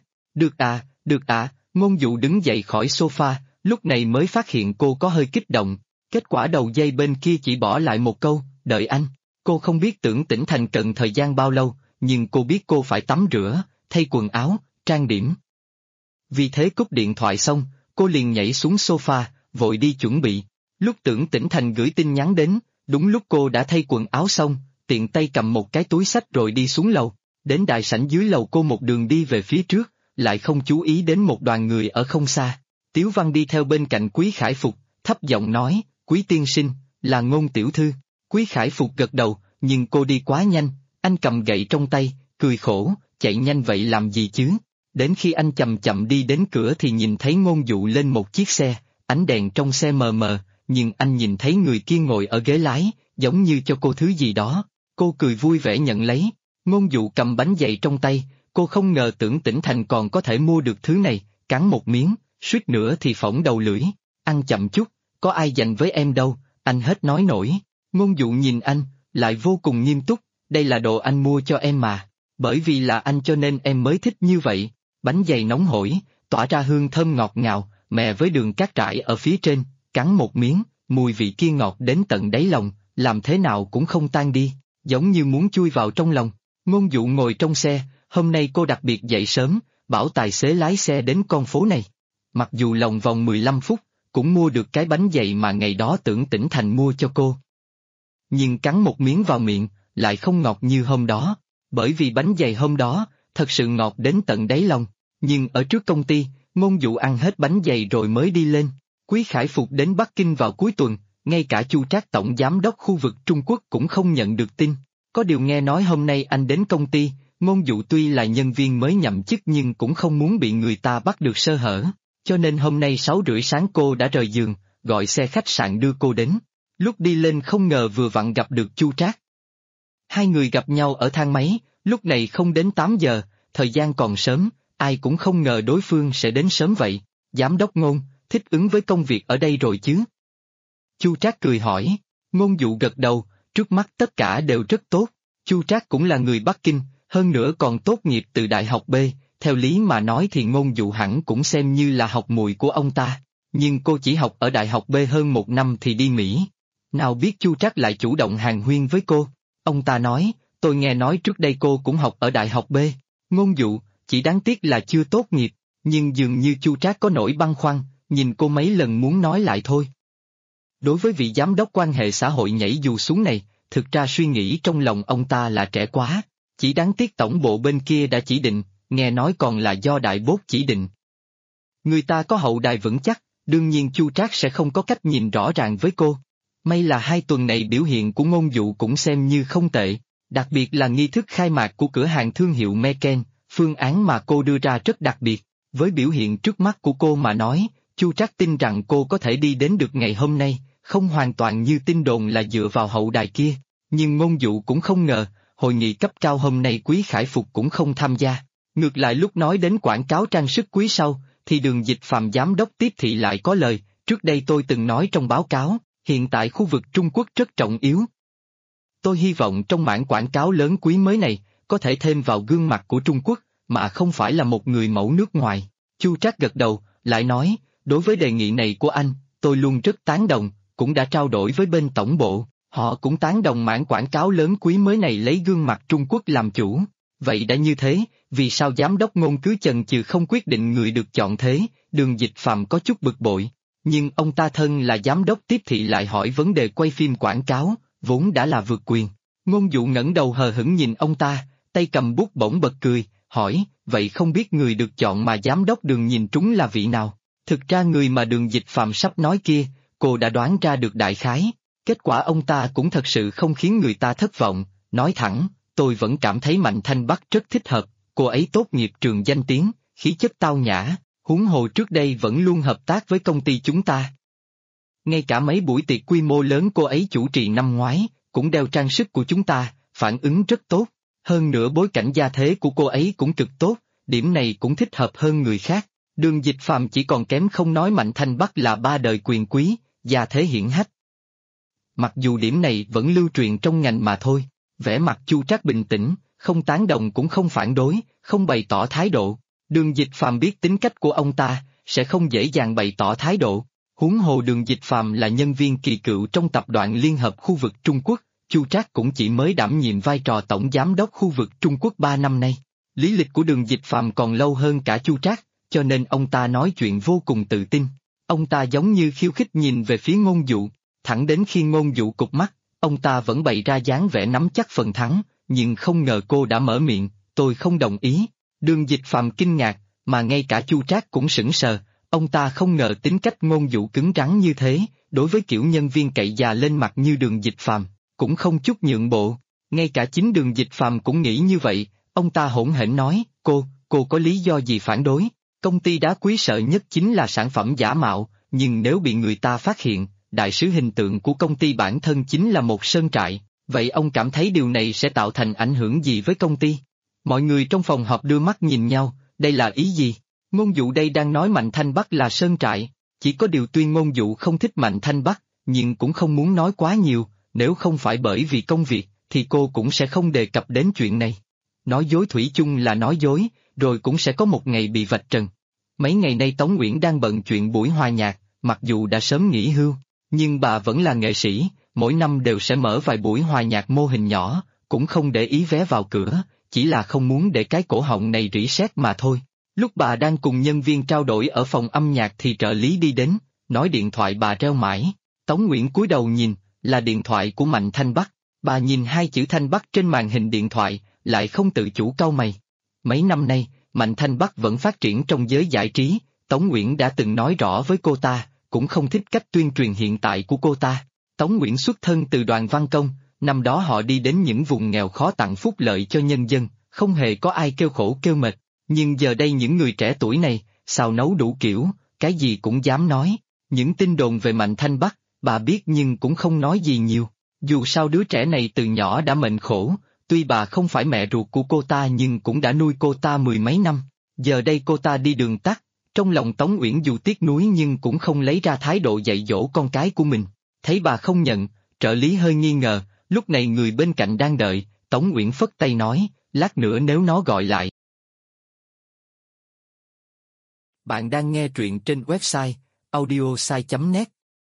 Được à, Ngôn Dụ đứng dậy khỏi sofa, lúc này mới phát hiện cô có hơi kích động. Kết quả đầu dây bên kia chỉ bỏ lại một câu, đợi anh. Cô không biết Tưởng Tĩnh Thành cần thời gian bao lâu, nhưng cô biết cô phải tắm rửa, thay quần áo, trang điểm. Vì thế cúp điện thoại xong, cô liền nhảy xuống sofa, vội đi chuẩn bị. Lúc Tưởng Tĩnh Thành gửi tin nhắn đến, đúng lúc cô đã thay quần áo xong, tiện tay cầm một cái túi xách rồi đi xuống lầu. Đến đại sảnh dưới lầu cô một đường đi về phía trước, lại không chú ý đến một đoàn người ở không xa. Tiếu Văn đi theo bên cạnh Quý Khải Phục, thấp giọng nói, Quý tiên sinh, là Ngôn tiểu thư. Quý Khải Phục gật đầu, nhưng cô đi quá nhanh, anh cầm gậy trong tay, cười khổ, chạy nhanh vậy làm gì chứ? Đến khi anh chậm chậm đi đến cửa thì nhìn thấy Ngôn Dụ lên một chiếc xe, ánh đèn trong xe mờ mờ, nhưng anh nhìn thấy người kia ngồi ở ghế lái, giống như cho cô thứ gì đó. Cô cười vui vẻ nhận lấy. Ngôn Dụ cầm bánh dày trong tay, cô không ngờ Tưởng Tĩnh Thành còn có thể mua được thứ này, cắn một miếng, suýt nữa thì phỏng đầu lưỡi. Ăn chậm chút, có ai dành với em đâu, anh hết nói nổi. Ngôn Dụ nhìn anh, lại vô cùng nghiêm túc, đây là đồ anh mua cho em mà, bởi vì là anh cho nên em mới thích như vậy. Bánh dày nóng hổi, tỏa ra hương thơm ngọt ngào, mè với đường cát trải ở phía trên, cắn một miếng, mùi vị kia ngọt đến tận đáy lòng, làm thế nào cũng không tan đi, giống như muốn chui vào trong lòng. Ngôn Dụ ngồi trong xe, hôm nay cô đặc biệt dậy sớm, bảo tài xế lái xe đến con phố này. Mặc dù lòng vòng 15 phút, cũng mua được cái bánh dày mà ngày đó Tưởng Tĩnh Thành mua cho cô. Nhưng cắn một miếng vào miệng, lại không ngọt như hôm đó, bởi vì bánh dày hôm đó, thật sự ngọt đến tận đáy lòng. Nhưng ở trước công ty, Ngôn Dụ ăn hết bánh dày rồi mới đi lên. Quý Khải Phục đến Bắc Kinh vào cuối tuần, ngay cả Chu Trác tổng giám đốc khu vực Trung Quốc cũng không nhận được tin. Có điều nghe nói hôm nay anh đến công ty, Ngôn Dụ tuy là nhân viên mới nhậm chức nhưng cũng không muốn bị người ta bắt được sơ hở, cho nên hôm nay 6:30 sáng cô đã rời giường, gọi xe khách sạn đưa cô đến. Lúc đi lên không ngờ vừa vặn gặp được Chu Trác. Hai người gặp nhau ở thang máy, lúc này không đến 8 giờ, thời gian còn sớm, ai cũng không ngờ đối phương sẽ đến sớm vậy. Giám đốc Ngôn, thích ứng với công việc ở đây rồi chứ? Chu Trác cười hỏi. Ngôn Dụ gật đầu, trước mắt tất cả đều rất tốt. Chu Trác cũng là người Bắc Kinh, hơn nữa còn tốt nghiệp từ đại học B, theo lý mà nói thì Ngôn Dụ hẳn cũng xem như là học muội của ông ta. Nhưng cô chỉ học ở đại học B hơn 1 năm thì đi Mỹ. Nào biết Chu Trác lại chủ động hàn huyên với cô. Ông ta nói, tôi nghe nói trước đây cô cũng học ở đại học B. Ngôn Dụ, chỉ đáng tiếc là chưa tốt nghiệp, nhưng dường như Chu Trác có nỗi băn khoăn, nhìn cô mấy lần muốn nói lại thôi. Đối với vị giám đốc quan hệ xã hội nhảy dù xuống này, thực ra suy nghĩ trong lòng ông ta là trẻ quá, chỉ đáng tiếc tổng bộ bên kia đã chỉ định, nghe nói còn là do đại bốt chỉ định. Người ta có hậu đài vững chắc, đương nhiên Chu Trác sẽ không có cách nhìn rõ ràng với cô. May là 2 tuần này biểu hiện của Ngôn Dụ cũng xem như không tệ, đặc biệt là nghi thức khai mạc của cửa hàng thương hiệu Meken, phương án mà cô đưa ra rất đặc biệt. Với biểu hiện trước mắt của cô mà nói, Chu Trác tin rằng cô có thể đi đến được ngày hôm nay, không hoàn toàn như tin đồn là dựa vào hậu đài kia. Nhưng Ngôn Dụ cũng không ngờ, hội nghị cấp cao hôm nay Quý Khải Phục cũng không tham gia. Ngược lại lúc nói đến quảng cáo trang sức quý sau, thì Đường Dịch Phàm giám đốc tiếp thị lại có lời, trước đây tôi từng nói trong báo cáo, hiện tại khu vực Trung Quốc rất trọng yếu. Tôi hy vọng trong mảng quảng cáo lớn quý mới này, có thể thêm vào gương mặt của Trung Quốc, mà không phải là một người mẫu nước ngoài. Chu Trác gật đầu, lại nói, đối với đề nghị này của anh, tôi luôn rất tán đồng, cũng đã trao đổi với bên tổng bộ, họ cũng tán đồng mảng quảng cáo lớn quý mới này lấy gương mặt Trung Quốc làm chủ. Vậy đã như thế, vì sao giám đốc Ngôn cứ chần chừ không quyết định người được chọn thế? Đường Dịch Phàm có chút bực bội. Nhưng ông ta thân là giám đốc tiếp thị lại hỏi vấn đề quay phim quảng cáo, vốn đã là vượt quyền. Ngôn Dụ ngẩng đầu hờ hững nhìn ông ta, tay cầm bút bỗng bật cười, hỏi, vậy không biết người được chọn mà giám đốc Đường nhìn trúng là vị nào? Thực ra người mà Đường Dịch Phàm sắp nói kia, cô đã đoán ra được đại khái. Kết quả ông ta cũng thật sự không khiến người ta thất vọng, nói thẳng, tôi vẫn cảm thấy Mạnh Thanh Bắc rất thích hợp, cô ấy tốt nghiệp trường danh tiếng, khí chất tao nhã, huống hồ trước đây vẫn luôn hợp tác với công ty chúng ta. Ngay cả mấy buổi tiệc quy mô lớn cô ấy chủ trì năm ngoái, cũng đeo trang sức của chúng ta, phản ứng rất tốt, hơn nữa bối cảnh gia thế của cô ấy cũng cực tốt, điểm này cũng thích hợp hơn người khác. Đường Dịch Phàm chỉ còn kém không nói Mạnh Thanh Bắc là 3 đời quyền quý, gia thế hiển hách. Mặc dù điểm này vẫn lưu truyền trong ngành mà thôi, vẻ mặt Chu Trác bình tĩnh, không tán đồng cũng không phản đối, không bày tỏ thái độ. Đường Dịch Phàm biết tính cách của ông ta, sẽ không dễ dàng bày tỏ thái độ. Huống hồ Đường Dịch Phàm là nhân viên kỳ cựu trong tập đoàn Liên hợp khu vực Trung Quốc, Chu Trác cũng chỉ mới đảm nhiệm vai trò tổng giám đốc khu vực Trung Quốc 3 năm nay. Lý lịch của Đường Dịch Phàm còn lâu hơn cả Chu Trác, cho nên ông ta nói chuyện vô cùng tự tin. Ông ta giống như khiêu khích nhìn về phía Ngôn Dụ, thẳng đến khi Ngôn Dụ cụp mắt, ông ta vẫn bày ra dáng vẻ nắm chắc phần thắng, nhưng không ngờ cô đã mở miệng, tôi không đồng ý. Đường Dịch Phàm kinh ngạc, mà ngay cả Chu Trác cũng sững sờ, ông ta không ngờ tính cách Ngôn Dụ cứng rắn như thế, đối với kiểu nhân viên cậy già lên mặt như Đường Dịch Phàm, cũng không chút nhượng bộ. Ngay cả chính Đường Dịch Phàm cũng nghĩ như vậy, ông ta hỗn hển nói, cô có lý do gì phản đối? Công ty đá quý sợ nhất chính là sản phẩm giả mạo, nhưng nếu bị người ta phát hiện, đại sứ hình tượng của công ty bản thân chính là một sơn trại, vậy ông cảm thấy điều này sẽ tạo thành ảnh hưởng gì với công ty? Mọi người trong phòng họp đưa mắt nhìn nhau, đây là ý gì? Ngôn Dụ đây đang nói Mạnh Thanh Bắc là sơn trại, chỉ có điều tuy Ngôn Dụ không thích Mạnh Thanh Bắc, nhưng cũng không muốn nói quá nhiều, nếu không phải bởi vì công việc, thì cô cũng sẽ không đề cập đến chuyện này. Nói dối thủy chung là nói dối, rồi cũng sẽ có một ngày bị vạch trần. Mấy ngày nay Tống Uyển đang bận chuyện buổi hòa nhạc, mặc dù đã sớm nghỉ hưu, nhưng bà vẫn là nghệ sĩ, mỗi năm đều sẽ mở vài buổi hòa nhạc mô hình nhỏ, cũng không để ý vé vào cửa, chỉ là không muốn để cái cổ họng này rỉ sét mà thôi. Lúc bà đang cùng nhân viên trao đổi ở phòng âm nhạc thì trợ lý đi đến, nói điện thoại bà reo mãi. Tống Uyển cúi đầu nhìn, là điện thoại của Mạnh Thanh Bắc. Bà nhìn 2 chữ Thanh Bắc trên màn hình điện thoại, lại không tự chủ cau mày. Mấy năm nay, Mạnh Thanh Bắc vẫn phát triển trong giới giải trí, Tống Uyển đã từng nói rõ với cô ta, cũng không thích cách tuyên truyền hiện tại của cô ta. Tống Uyển xuất thân từ đoàn văn công, năm đó họ đi đến những vùng nghèo khó tặng phúc lợi cho nhân dân, không hề có ai kêu khổ kêu mệt. Nhưng giờ đây những người trẻ tuổi này, xào nấu đủ kiểu, cái gì cũng dám nói. Những tin đồn về Mạnh Thanh Bắc, bà biết nhưng cũng không nói gì nhiều. Dù sao đứa trẻ này từ nhỏ đã mệnh khổ, tuy bà không phải mẹ ruột của cô ta nhưng cũng đã nuôi cô ta 10 mấy năm. Giờ đây cô ta đi đường tắt, trong lòng Tống Uyển dù tiếc nuối nhưng cũng không lấy ra thái độ dạy dỗ con cái của mình. Thấy bà không nhận, trợ lý hơi nghi ngờ, lúc này người bên cạnh đang đợi, Tống Uyển phất tay nói, lát nữa nếu nó gọi lại. Bạn đang nghe truyện trên website audiosai.net.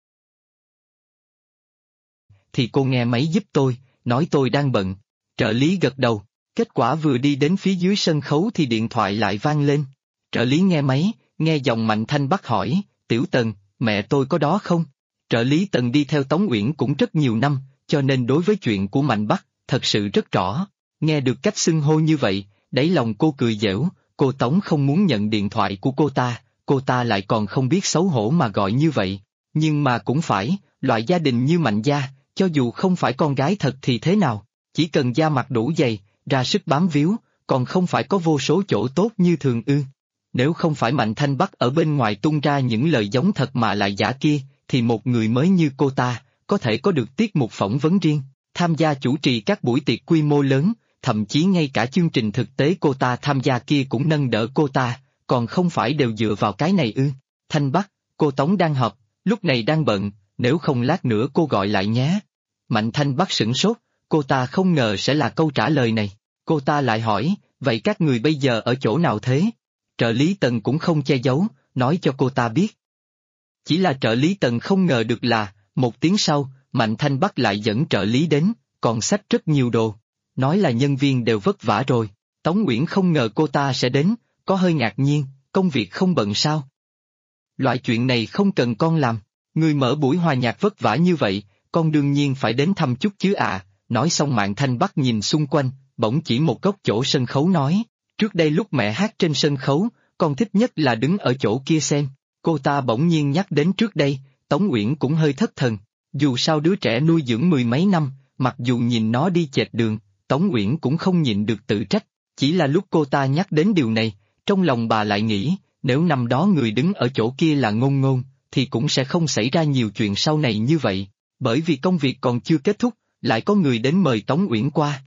Thì cô nghe máy giúp tôi, nói tôi đang bận. Trợ lý gật đầu, kết quả vừa đi đến phía dưới sân khấu thì điện thoại lại vang lên. Trợ lý nghe máy, nghe giọng Mạnh Thanh Bắc hỏi, Tiểu Tần, mẹ tôi có đó không? Trợ lý Tần đi theo Tống Uyển cũng rất nhiều năm, cho nên đối với chuyện của Mạnh Bắc, thật sự rất rõ. Nghe được cách xưng hô như vậy, đáy lòng cô cười giễu, cô Tống không muốn nhận điện thoại của cô ta lại còn không biết xấu hổ mà gọi như vậy. Nhưng mà cũng phải, loại gia đình như Mạnh gia, cho dù không phải con gái thật thì thế nào, chỉ cần da mặt đủ dày, ra sức bám víu, còn không phải có vô số chỗ tốt như thường ư. Nếu không phải Mạnh Thanh Bắc ở bên ngoài tung ra những lời giống thật mà lại giả kia, thì một người mới như cô ta, có thể có được tiết mục phỏng vấn riêng, tham gia chủ trì các buổi tiệc quy mô lớn, thậm chí ngay cả chương trình thực tế cô ta tham gia kia cũng nâng đỡ cô ta, còn không phải đều dựa vào cái này ư. Thanh Bắc, cô Tống đang họp, lúc này đang bận, nếu không lát nữa cô gọi lại nhé. Mạnh Thanh Bắc sửng sốt, cô ta không ngờ sẽ là câu trả lời này. Cô ta lại hỏi, vậy các người bây giờ ở chỗ nào thế? Trợ lý Tần cũng không che giấu, nói cho cô ta biết. Chỉ là trợ lý Tần không ngờ được là, một tiếng sau, Mạnh Thanh Bắc lại dẫn trợ lý đến, còn xách rất nhiều đồ. Nói là nhân viên đều vất vả rồi. Tống Uyển không ngờ cô ta sẽ đến, có hơi ngạc nhiên, công việc không bận sao? Loại chuyện này không cần con làm, người mở buổi hòa nhạc vất vả như vậy, con đương nhiên phải đến thăm chút chứ ạ. Nói xong Mạnh Thanh Bắc nhìn xung quanh, bỗng chỉ một góc chỗ sân khấu nói, trước đây lúc mẹ hát trên sân khấu, con thích nhất là đứng ở chỗ kia xem. Cô ta bỗng nhiên nhắc đến trước đây, Tống Uyển cũng hơi thất thần, dù sao đứa trẻ nuôi dưỡng mười mấy năm, mặc dù nhìn nó đi chệch đường, Tống Uyển cũng không nhịn được tự trách, chỉ là lúc cô ta nhắc đến điều này, trong lòng bà lại nghĩ, nếu năm đó người đứng ở chỗ kia là Ngôn Ngôn, thì cũng sẽ không xảy ra nhiều chuyện sau này như vậy, bởi vì công việc còn chưa kết thúc, lại có người đến mời Tống Uyển qua.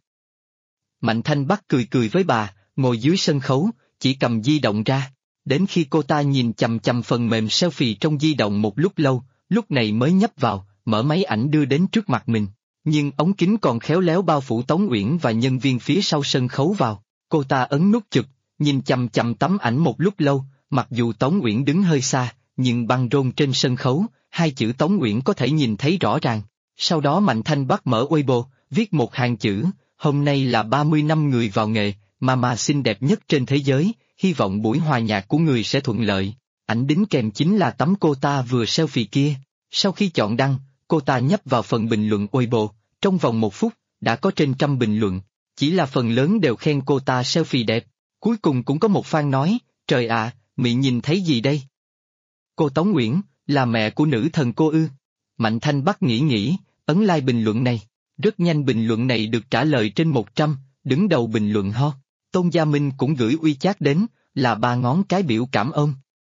Mạnh Thanh Bắc cười cười với bà, ngồi dưới sân khấu, chỉ cầm di động ra, đến khi cô ta nhìn chằm chằm phần mềm selfie trong di động một lúc lâu, lúc này mới nhấp vào, mở máy ảnh đưa đến trước mặt mình. Nhưng ống kính còn khéo léo bao phủ Tống Uyển và nhân viên phía sau sân khấu vào, cô ta ấn nút chụp, nhìn chằm chằm tấm ảnh một lúc lâu, mặc dù Tống Uyển đứng hơi xa, nhưng băng rôn trên sân khấu, hai chữ Tống Uyển có thể nhìn thấy rõ ràng. Sau đó Mạnh Thanh Bắc mở Weibo, viết một hàng chữ, hôm nay là 30 năm người vào nghề, Mama xinh đẹp nhất trên thế giới, hy vọng buổi hòa nhạc của người sẽ thuận lợi. Ảnh đính kèm chính là tấm cô ta vừa selfie kia. Sau khi chọn đăng, cô ta nhấp vào phần bình luận Weibo, trong vòng 1 phút, đã có trên 100 bình luận, chỉ là phần lớn đều khen cô ta selfie đẹp. Cuối cùng cũng có một fan nói, trời ạ, mị nhìn thấy gì đây? Cô Tống Uyển, là mẹ của nữ thần cô ư? Mạnh Thanh Bắc nghĩ, ấn like bình luận này. Rất nhanh bình luận này được trả lời trên 100, đứng đầu bình luận ho. Tôn Gia Minh cũng gửi WeChat đến, là 3 ngón cái biểu cảm ơn.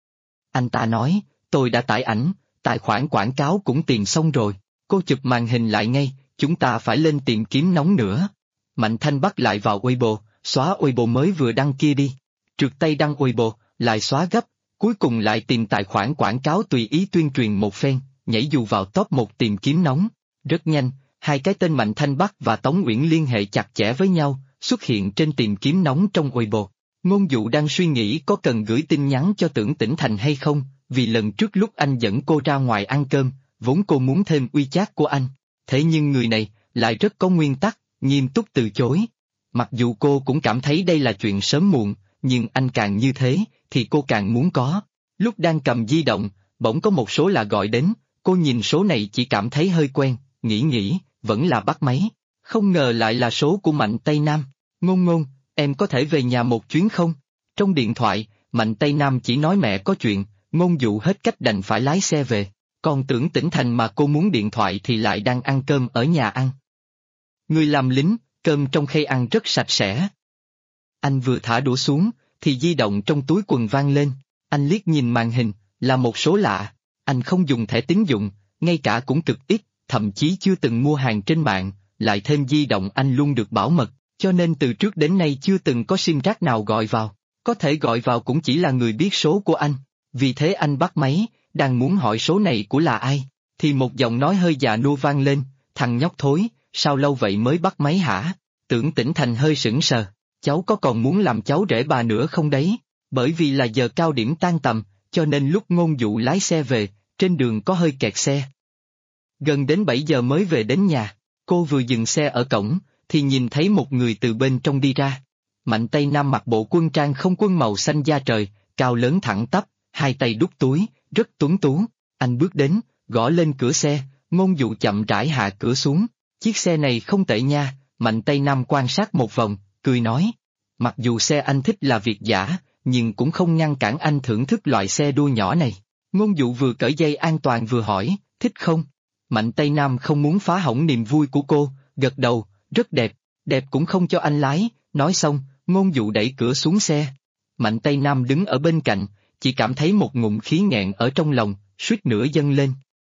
Anh ta nói, tôi đã tải ảnh, tài khoản quảng cáo cũng tiền xong rồi, cô chụp màn hình lại ngay, chúng ta phải lên tìm kiếm nóng nữa. Mạnh Thanh Bắc lại vào Weibo, xóa Weibo mới vừa đăng kia đi. Trượt tay đăng Weibo, lại xóa gấp, cuối cùng lại tìm tài khoản quảng cáo tùy ý tuyên truyền một phen, nhảy dù vào top 1 tìm kiếm nóng. Rất nhanh, hai cái tên Mạnh Thanh Bắc và Tống Uyển liên hệ chặt chẽ với nhau, xuất hiện trên tìm kiếm nóng trong Weibo. Ngôn Dụ đang suy nghĩ có cần gửi tin nhắn cho Tưởng Tĩnh Thành hay không, vì lần trước lúc anh dẫn cô ra ngoài ăn cơm, vốn cô muốn thêm WeChat của anh. Thế nhưng người này, lại rất có nguyên tắc, nghiêm túc từ chối. Mặc dù cô cũng cảm thấy đây là chuyện sớm muộn, nhưng anh càng như thế, thì cô càng muốn có. Lúc đang cầm di động, bỗng có một số lạ gọi đến, cô nhìn số này chỉ cảm thấy hơi quen, nghĩ, vẫn là bắt máy. Không ngờ lại là số của Mạnh Tây Nam. Ngôn Ngôn, em có thể về nhà một chuyến không? Trong điện thoại, Mạnh Tây Nam chỉ nói mẹ có chuyện, Ngôn Dụ hết cách đành phải lái xe về. Còn Tưởng Tĩnh Thành mà cô muốn điện thoại thì lại đang ăn cơm ở nhà ăn. Người làm lính, cơm trong khay ăn rất sạch sẽ. Anh vừa thả đũa xuống, thì di động trong túi quần vang lên. Anh liếc nhìn màn hình, là một số lạ. Anh không dùng thẻ tín dụng, ngay cả cũng cực ít, thậm chí chưa từng mua hàng trên mạng, lại thêm di động anh luôn được bảo mật, cho nên từ trước đến nay chưa từng có sim rác nào gọi vào. Có thể gọi vào cũng chỉ là người biết số của anh. Vì thế anh bắt máy, đang muốn hỏi số này của là ai, thì một giọng nói hơi già nua vang lên, thằng nhóc thối, sao lâu vậy mới bắt máy hả? Tưởng Tĩnh Thành hơi sững sờ, cháu có còn muốn làm cháu rể bà nữa không đấy? Bởi vì là giờ cao điểm tan tầm, cho nên lúc Ngôn Dụ lái xe về, trên đường có hơi kẹt xe. Gần đến 7 giờ mới về đến nhà, cô vừa dừng xe ở cổng, thì nhìn thấy một người từ bên trong đi ra. Mạnh Tây Nam mặc bộ quân trang không quân màu xanh da trời, cao lớn thẳng tắp, hai tay đút túi, rất tuấn tú. Anh bước đến, gõ lên cửa xe, Ngôn Dụ chậm rãi hạ cửa xuống. Chiếc xe này không tệ nha, Mạnh Tây Nam quan sát một vòng, cười nói. Mặc dù xe anh thích là Việt dã, nhưng cũng không ngăn cản anh thưởng thức loại xe đua nhỏ này. Ngôn Dụ vừa cởi dây an toàn vừa hỏi, thích không? Mạnh Tây Nam không muốn phá hỏng niềm vui của cô, gật đầu, rất đẹp, đẹp cũng không cho anh lái, nói xong, Ngôn Dụ đẩy cửa xuống xe. Mạnh Tây Nam đứng ở bên cạnh, chỉ cảm thấy một ngụm khí nghẹn ở trong lòng, suýt nữa dâng lên.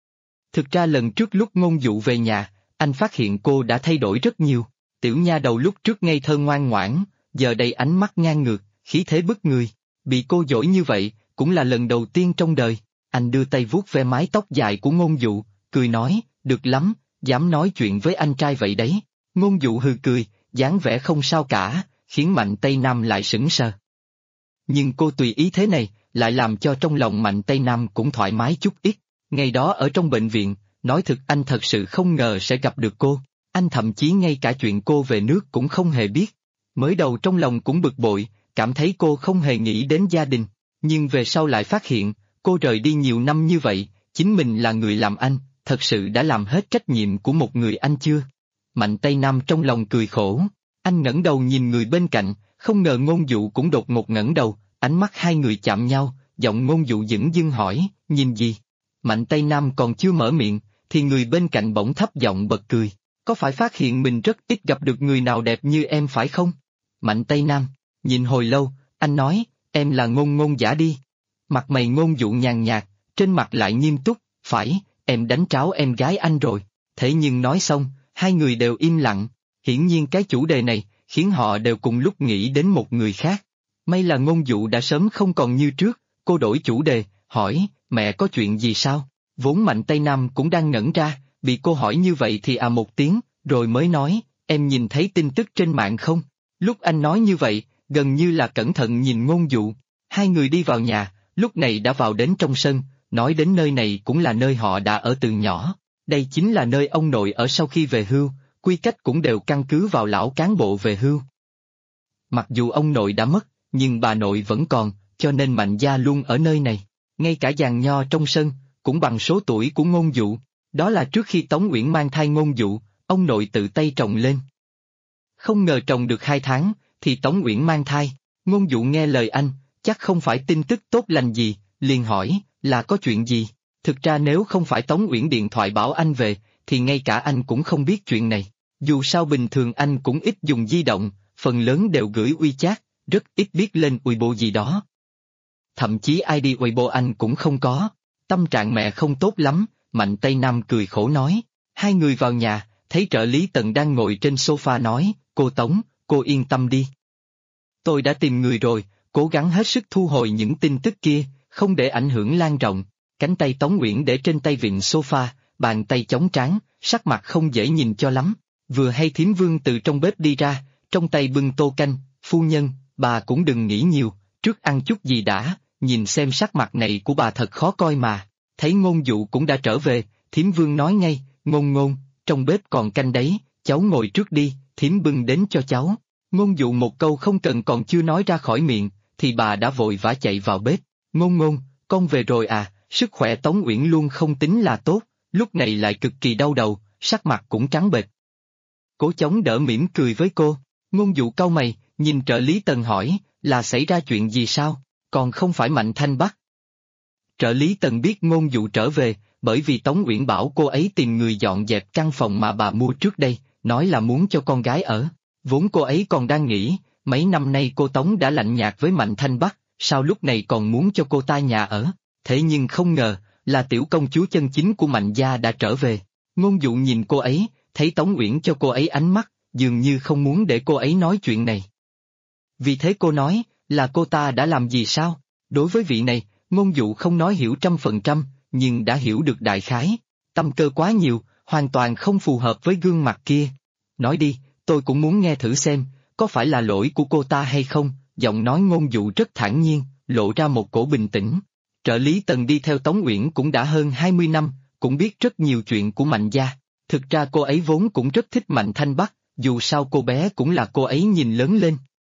Thực ra lần trước lúc Ngôn Dụ về nhà, anh phát hiện cô đã thay đổi rất nhiều. Tiểu nha đầu lúc trước ngây thơ ngoan ngoãn, giờ đây ánh mắt ngang ngược, khí thế bức người. Bị cô dỗi như vậy, cũng là lần đầu tiên trong đời. Anh đưa tay vuốt ve mái tóc dài của Ngôn Dụ, cười nói, được lắm, dám nói chuyện với anh trai vậy đấy. Ngôn Dụ hừ cười, dáng vẻ không sao cả, khiến Mạnh Tây Nam lại sững sờ. Nhưng cô tùy ý thế này, lại làm cho trong lòng Mạnh Tây Nam cũng thoải mái chút ít. Ngày đó ở trong bệnh viện, nói thực anh thật sự không ngờ sẽ gặp được cô. Anh thậm chí ngay cả chuyện cô về nước cũng không hề biết. Mới đầu trong lòng cũng bực bội, cảm thấy cô không hề nghĩ đến gia đình. Nhưng về sau lại phát hiện, cô rời đi nhiều năm như vậy, chính mình là người làm anh, thật sự đã làm hết trách nhiệm của một người anh chưa? Mạnh Tây Nam trong lòng cười khổ. Anh ngẩng đầu nhìn người bên cạnh, không ngờ Ngôn Dụ cũng đột ngột ngẩng đầu, ánh mắt hai người chạm nhau, giọng Ngôn Dụ dửng dưng hỏi, nhìn gì? Mạnh Tây Nam còn chưa mở miệng, thì người bên cạnh bỗng thấp giọng bật cười. Có phải phát hiện mình rất ít gặp được người nào đẹp như em phải không? Mạnh Tây Nam, nhìn hồi lâu, anh nói, em là Ngôn Giả đi. Mặt mày Ngôn Dụ nhàn nhạt, trên mặt lại nghiêm túc, phải, em đánh tráo em gái anh rồi. Thế nhưng nói xong, hai người đều im lặng, hiển nhiên cái chủ đề này, khiến họ đều cùng lúc nghĩ đến một người khác. May là Ngôn Dụ đã sớm không còn như trước, cô đổi chủ đề, hỏi, mẹ có chuyện gì sao? Vốn Mạnh Tây Nam cũng đang ngẩn ra, bị cô hỏi như vậy thì một tiếng, rồi mới nói, em nhìn thấy tin tức trên mạng không? Lúc anh nói như vậy, gần như là cẩn thận nhìn Ngôn Dụ. Hai người đi vào nhà, lúc này đã vào đến trong sân, nói đến nơi này cũng là nơi họ đã ở từ nhỏ. Đây chính là nơi ông nội ở sau khi về hưu, quy cách cũng đều căn cứ vào lão cán bộ về hưu. Mặc dù ông nội đã mất, nhưng bà nội vẫn còn, cho nên Mạnh gia luôn ở nơi này. Ngay cả giàn nho trong sân, cũng bằng số tuổi của Ngôn Dụ. Đó là trước khi Tống Uyển mang thai Ngôn Dụ, ông nội tự tay trồng lên. Không ngờ trồng được 2 tháng, thì Tống Uyển mang thai. Ngôn Dụ nghe lời anh, chắc không phải tin tức tốt lành gì, liền hỏi, là có chuyện gì? Thực ra nếu không phải Tống Uyển điện thoại bảo anh về, thì ngay cả anh cũng không biết chuyện này. Dù sao bình thường anh cũng ít dùng di động, phần lớn đều gửi WeChat, rất ít biết lên Weibo gì đó. Thậm chí ID Weibo anh cũng không có. Tâm trạng mẹ không tốt lắm, Mạnh Tây Nam cười khổ nói. Hai người vào nhà, thấy trợ lý Tần đang ngồi trên sofa nói, cô Tống, cô yên tâm đi. Tôi đã tìm người rồi, cố gắng hết sức thu hồi những tin tức kia, không để ảnh hưởng lan rộng. Cánh tay Tống Uyển để trên tay vịn sofa, bàn tay chống trán, sắc mặt không dễ nhìn cho lắm. Vừa hay Thiếm Vương từ trong bếp đi ra, trong tay bưng tô canh, phu nhân, bà cũng đừng nghĩ nhiều, trước ăn chút gì đã, nhìn xem sắc mặt này của bà thật khó coi mà. Thấy Ngôn Dụ cũng đã trở về, Thiếm Vương nói ngay, Ngôn, trong bếp còn canh đấy, cháu ngồi trước đi, Thiếm bưng đến cho cháu. Ngôn Dụ một câu không cần còn chưa nói ra khỏi miệng, thì bà đã vội vã chạy vào bếp. Ngôn, con về rồi à, sức khỏe Tống Uyển luôn không tính là tốt, lúc này lại cực kỳ đau đầu, sắc mặt cũng trắng bệch. Cố chống đỡ mỉm cười với cô, Ngôn Dụ cau mày, nhìn trợ lý Tần hỏi, là xảy ra chuyện gì sao, còn không phải Mạnh Thanh Bắc. Trợ lý Tần biết Ngôn Dụ trở về, bởi vì Tống Uyển bảo cô ấy tìm người dọn dẹp căn phòng mà bà mua trước đây, nói là muốn cho con gái ở. Vốn cô ấy còn đang nghĩ, mấy năm nay cô Tống đã lạnh nhạt với Mạnh Thanh Bắc, sao lúc này còn muốn cho cô ta nhà ở, thế nhưng không ngờ, là tiểu công chúa chân chính của Mạnh gia đã trở về. Ngôn Dụ nhìn cô ấy, thấy Tống Uyển cho cô ấy ánh mắt, dường như không muốn để cô ấy nói chuyện này. Vì thế cô nói, là cô ta đã làm gì sao? Đối với vị này, Ngôn Dụ không nói hiểu 100%, nhưng đã hiểu được đại khái. Tâm cơ quá nhiều, hoàn toàn không phù hợp với gương mặt kia. Nói đi, tôi cũng muốn nghe thử xem, có phải là lỗi của cô ta hay không? Giọng nói Ngôn Dụ rất thản nhiên, lộ ra một cổ bình tĩnh. Trợ lý Tần đi theo Tống Uyển cũng đã hơn 20 năm, cũng biết rất nhiều chuyện của Mạnh gia. Thực ra cô ấy vốn cũng rất thích Mạnh Thanh Bắc, dù sao cô bé cũng là cô ấy nhìn lớn lên.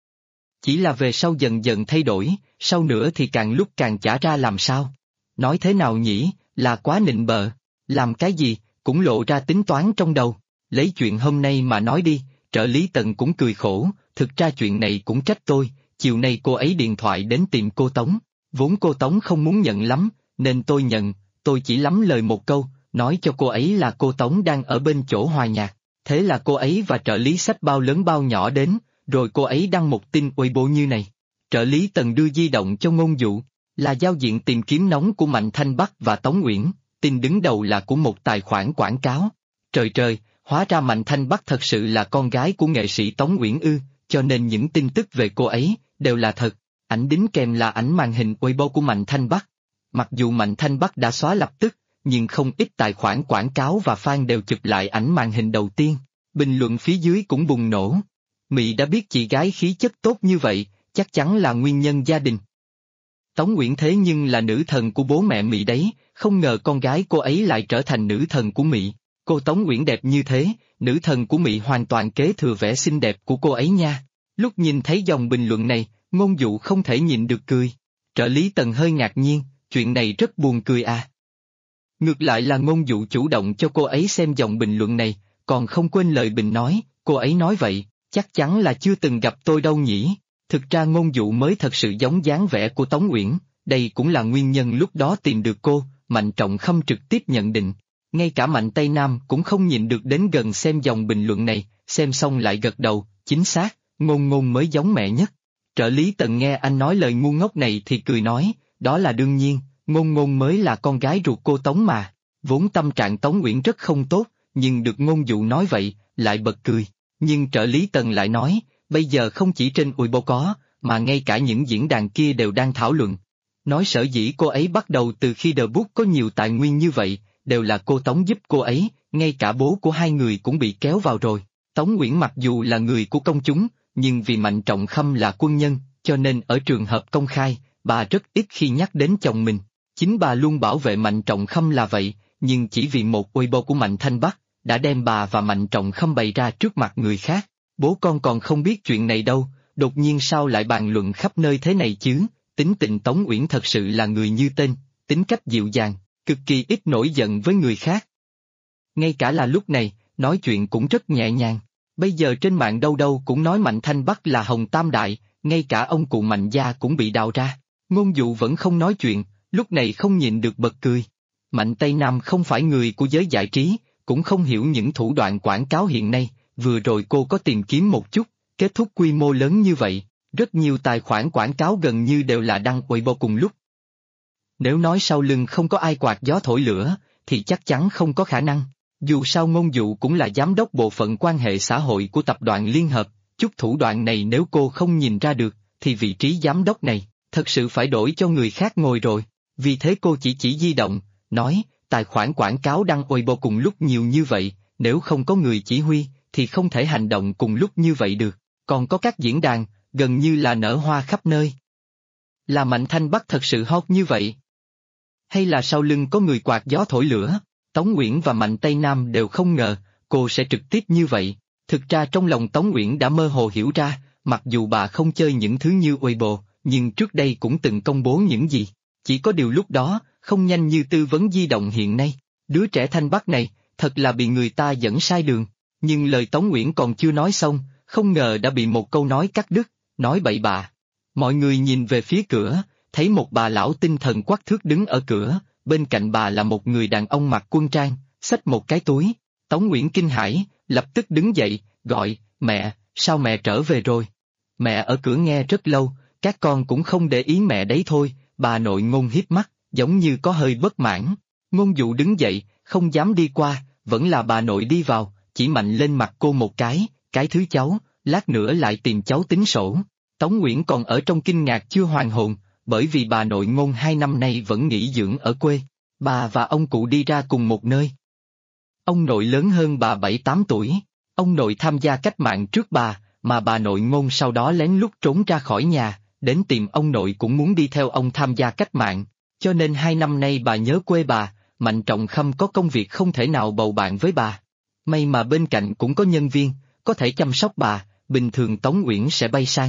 Chỉ là về sau dần dần thay đổi, sau nữa thì càng lúc càng chả ra làm sao. Nói thế nào nhỉ, là quá nịnh bợ, làm cái gì, cũng lộ ra tính toán trong đầu. Lấy chuyện hôm nay mà nói đi, trợ lý Tần cũng cười khổ, thực ra chuyện này cũng trách tôi, chiều nay cô ấy điện thoại đến tìm cô Tống. Vốn cô Tống không muốn nhận lắm, nên tôi nhận, tôi chỉ lắm lời một câu, nói cho cô ấy là cô Tống đang ở bên chỗ hòa nhạc. Thế là cô ấy và trợ lý xách bao lớn bao nhỏ đến, rồi cô ấy đăng một tin Weibo như này. Trợ lý Tần đưa di động cho Ngôn Dụ, là giao diện tìm kiếm nóng của Mạnh Thanh Bắc và Tống Uyển, tin đứng đầu là của một tài khoản quảng cáo. Trời trời, hóa ra Mạnh Thanh Bắc thật sự là con gái của nghệ sĩ Tống Uyển ư, cho nên những tin tức về cô ấy đều là thật. Ảnh đính kèm là ảnh màn hình Weibo của Mạnh Thanh Bắc. Mặc dù Mạnh Thanh Bắc đã xóa lập tức, nhưng không ít tài khoản quảng cáo và fan đều chụp lại ảnh màn hình đầu tiên. Bình luận phía dưới cũng bùng nổ. Mỹ đã biết chị gái khí chất tốt như vậy, chắc chắn là nguyên nhân gia đình. Tống Uyển thế nhưng là nữ thần của bố mẹ Mỹ đấy, không ngờ con gái cô ấy lại trở thành nữ thần của Mỹ. Cô Tống Uyển đẹp như thế, nữ thần của Mỹ hoàn toàn kế thừa vẻ xinh đẹp của cô ấy nha. Lúc nhìn thấy dòng bình luận này, Ngôn Dụ không thể nhịn được cười. Trợ lý Tần hơi ngạc nhiên, chuyện này rất buồn cười à. Ngược lại là Ngôn Dụ chủ động cho cô ấy xem dòng bình luận này, còn không quên lời bình nói, cô ấy nói vậy, chắc chắn là chưa từng gặp tôi đâu nhỉ. Thực ra Ngôn Dụ mới thật sự giống dáng vẻ của Tống Uyển, đây cũng là nguyên nhân lúc đó tìm được cô. Mạnh Trọng Khâm trực tiếp nhận định. Ngay cả Mạnh Tây Nam cũng không nhịn được đến gần xem dòng bình luận này, xem xong lại gật đầu, chính xác, Ngôn Ngôn mới giống mẹ nhất. Trợ lý Tần nghe anh nói lời ngu ngốc này thì cười nói, đó là đương nhiên, Ngôn Ngôn mới là con gái ruột cô Tống mà. Vốn tâm trạng Tống Uyển rất không tốt, nhưng được Ngôn Dụ nói vậy, lại bật cười. Nhưng trợ lý Tần lại nói, bây giờ không chỉ trên Weibo có, mà ngay cả những diễn đàn kia đều đang thảo luận. Nói sở dĩ cô ấy bắt đầu từ khi debut có nhiều tài nguyên như vậy, đều là cô Tống giúp cô ấy, ngay cả bố của hai người cũng bị kéo vào rồi. Tống Uyển mặc dù là người của công chúng, nhưng vì Mạnh Trọng Khâm là quân nhân, cho nên ở trường hợp công khai, bà rất ít khi nhắc đến chồng mình. Chính bà luôn bảo vệ Mạnh Trọng Khâm là vậy, nhưng chỉ vì một Weibo của Mạnh Thanh Bắc, đã đem bà và Mạnh Trọng Khâm bày ra trước mặt người khác. Bố con còn không biết chuyện này đâu, đột nhiên sao lại bàn luận khắp nơi thế này chứ. Tính tình Tống Uyển thật sự là người như tên, tính cách dịu dàng, cực kỳ ít nổi giận với người khác. Ngay cả là lúc này, nói chuyện cũng rất nhẹ nhàng. Bây giờ trên mạng đâu đâu cũng nói Mạnh Thanh Bắc là Hồng Tam Đại, ngay cả ông cụ Mạnh gia cũng bị đào ra. Ngôn Dụ vẫn không nói chuyện, lúc này không nhịn được bật cười. Mạnh Tây Nam không phải người của giới giải trí, cũng không hiểu những thủ đoạn quảng cáo hiện nay, vừa rồi cô có tìm kiếm một chút, kết thúc quy mô lớn như vậy. Rất nhiều tài khoản quảng cáo gần như đều là đăng Weibo cùng lúc. Nếu nói sau lưng không có ai quạt gió thổi lửa, thì chắc chắn không có khả năng. Dù sao Ngôn Dụ cũng là giám đốc bộ phận quan hệ xã hội của tập đoàn Liên Hợp, chút thủ đoạn này nếu cô không nhìn ra được, thì vị trí giám đốc này, thật sự phải đổi cho người khác ngồi rồi. Vì thế cô chỉ di động, nói, tài khoản quảng cáo đăng Weibo cùng lúc nhiều như vậy, nếu không có người chỉ huy, thì không thể hành động cùng lúc như vậy được. Còn có các diễn đàn, gần như là nở hoa khắp nơi. Là Mạnh Thanh Bắc thật sự hot như vậy? Hay là sau lưng có người quạt gió thổi lửa? Tống Uyển và Mạnh Tây Nam đều không ngờ, cô sẽ trực tiếp như vậy. Thực ra trong lòng Tống Uyển đã mơ hồ hiểu ra, mặc dù bà không chơi những thứ như Weibo, nhưng trước đây cũng từng công bố những gì. Chỉ có điều lúc đó, không nhanh như tư vấn di động hiện nay. Đứa trẻ Thanh Bắc này, thật là bị người ta dẫn sai đường. Nhưng lời Tống Uyển còn chưa nói xong, không ngờ đã bị một câu nói cắt đứt, nói bậy bạ. Mọi người nhìn về phía cửa, thấy một bà lão tinh thần quắc thước đứng ở cửa, bên cạnh bà là một người đàn ông mặc quân trang, xách một cái túi. Tống Uyển kinh hãi, lập tức đứng dậy, gọi, mẹ, sao mẹ trở về rồi? Mẹ ở cửa nghe rất lâu, các con cũng không để ý mẹ đấy thôi. Bà nội Ngôn híp mắt, giống như có hơi bất mãn. Ngôn Dụ đứng dậy, không dám đi qua, vẫn là bà nội đi vào, chỉ mạnh lên mặt cô một cái thứ cháu, lát nữa lại tìm cháu tính sổ. Tống Uyển còn ở trong kinh ngạc chưa hoàn hồn, bởi vì bà nội Ngôn 2 năm nay vẫn nghỉ dưỡng ở quê. Bà và ông cụ đi ra cùng một nơi. Ông nội lớn hơn bà 7-8 tuổi, ông nội tham gia cách mạng trước bà, mà bà nội Ngôn sau đó lén lút trốn ra khỏi nhà, đến tìm ông nội cũng muốn đi theo ông tham gia cách mạng, cho nên 2 năm nay bà nhớ quê bà, Mạnh Trọng Khâm có công việc không thể nào bầu bạn với bà. May mà bên cạnh cũng có nhân viên, có thể chăm sóc bà, bình thường Tống Uyển sẽ bay sang.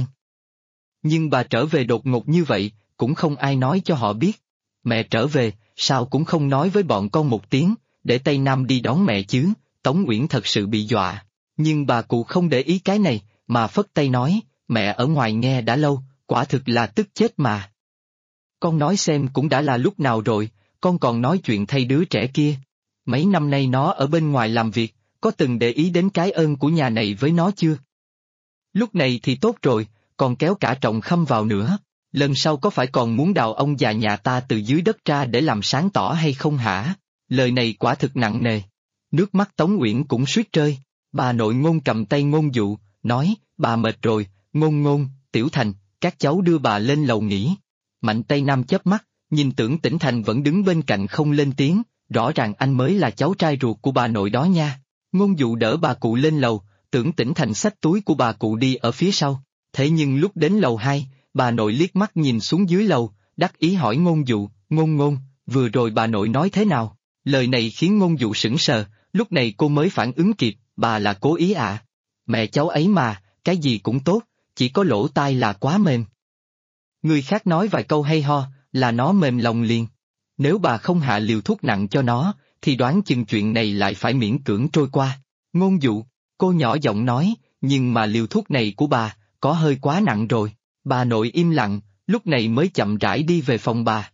Nhưng bà trở về đột ngột như vậy, cũng không ai nói cho họ biết. Mẹ trở về, sao cũng không nói với bọn con một tiếng, để Tây Nam đi đón mẹ chứ, Tống Uyển thật sự bị dọa. Nhưng bà cụ không để ý cái này, mà phất tay nói, mẹ ở ngoài nghe đã lâu, quả thực là tức chết mà. Con nói xem cũng đã là lúc nào rồi, con còn nói chuyện thay đứa trẻ kia. Mấy năm nay nó ở bên ngoài làm việc, có từng để ý đến cái ơn của nhà này với nó chưa? Lúc này thì tốt rồi, còn kéo cả Trọng Khâm vào nữa, lần sau có phải còn muốn đào ông già nhà ta từ dưới đất ra để làm sáng tỏ hay không hả? Lời này quả thực nặng nề. Nước mắt Tống Uyển cũng suýt rơi, bà nội Ngôn cầm tay Ngôn Dụ, nói, bà mệt rồi, Ngôn, Tiểu Thành, các cháu đưa bà lên lầu nghỉ. Mạnh Tây Nam chớp mắt, nhìn Tưởng Tĩnh Thành vẫn đứng bên cạnh không lên tiếng, rõ ràng anh mới là cháu trai ruột của bà nội đó nha. Ngôn Dụ đỡ bà cụ lên lầu, Tưởng Tĩnh Thành xách túi của bà cụ đi ở phía sau. Thế nhưng lúc đến lầu 2, bà nội liếc mắt nhìn xuống dưới lầu, đắc ý hỏi Ngôn Dụ, Ngôn, vừa rồi bà nội nói thế nào? Lời này khiến Ngôn Dụ sững sờ, lúc này cô mới phản ứng kịp, bà là cố ý à? Mẹ cháu ấy mà, cái gì cũng tốt, chỉ có lỗ tai là quá mềm. Người khác nói vài câu hay ho, là nó mềm lòng liền. Nếu bà không hạ liều thuốc nặng cho nó, thì đoán chừng chuyện này lại phải miễn cưỡng trôi qua. Ngôn Dụ, cô nhỏ giọng nói, nhưng mà liều thuốc này của bà, có hơi quá nặng rồi. Bà nội im lặng, lúc này mới chậm rãi đi về phòng bà.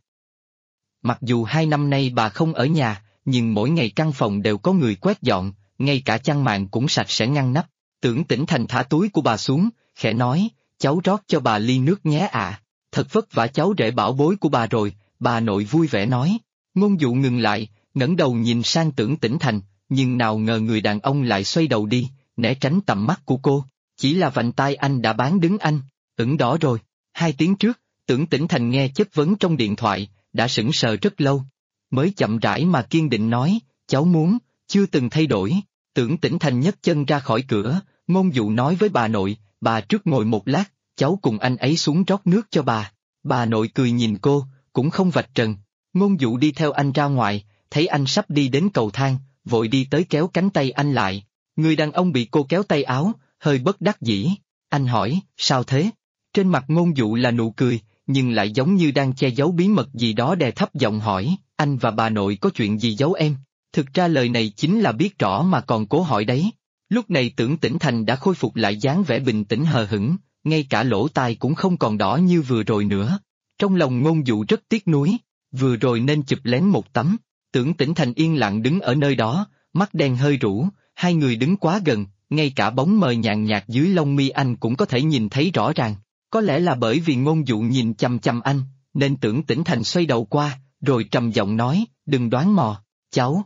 Mặc dù 2 năm nay bà không ở nhà, nhưng mỗi ngày căn phòng đều có người quét dọn, ngay cả chăn màn cũng sạch sẽ ngăn nắp. Tưởng Tĩnh Thành thả túi của bà xuống, khẽ nói, cháu rót cho bà ly nước nhé ạ. Thật vất vả cháu rể bảo bối của bà rồi, bà nội vui vẻ nói. Ngôn Dụ ngừng lại, ngẩng đầu nhìn sang Tưởng Tĩnh Thành, nhưng nào ngờ người đàn ông lại xoay đầu đi, né tránh tầm mắt của cô. Chỉ là vành tai anh đã bán đứng anh, ửng đỏ rồi. 2 tiếng trước, Tưởng Tĩnh Thành nghe chất vấn trong điện thoại, đã sững sờ rất lâu. Mới chậm rãi mà kiên định nói, cháu muốn, chưa từng thay đổi. Tưởng Tĩnh Thành nhấc chân ra khỏi cửa, Ngôn Dụ nói với bà nội, bà trước ngồi một lát, cháu cùng anh ấy xuống rót nước cho bà. Bà nội cười nhìn cô, cũng không vạch trần. Ngôn Dụ đi theo anh ra ngoài, thấy anh sắp đi đến cầu thang, vội đi tới kéo cánh tay anh lại. Người đàn ông bị cô kéo tay áo, hơi bất đắc dĩ. Anh hỏi, sao thế? Trên mặt Ngôn Dụ là nụ cười, nhưng lại giống như đang che giấu bí mật gì đó, đè thấp giọng hỏi, anh và bà nội có chuyện gì giấu em? Thực ra lời này chính là biết rõ mà còn cố hỏi đấy. Lúc này Tưởng Tĩnh Thành đã khôi phục lại dáng vẻ bình tĩnh hờ hững, ngay cả lỗ tai cũng không còn đỏ như vừa rồi nữa. Trong lòng Ngôn Dụ rất tiếc nuối, vừa rồi nên chụp lén một tấm. Tưởng Tĩnh Thành yên lặng đứng ở nơi đó, mắt đen hơi rũ, hai người đứng quá gần, ngay cả bóng mờ nhàn nhạt dưới lông mi anh cũng có thể nhìn thấy rõ ràng. Có lẽ là bởi vì Ngôn Dụ nhìn chằm chằm anh, nên Tưởng Tĩnh Thành xoay đầu qua, rồi trầm giọng nói, đừng đoán mò, cháu.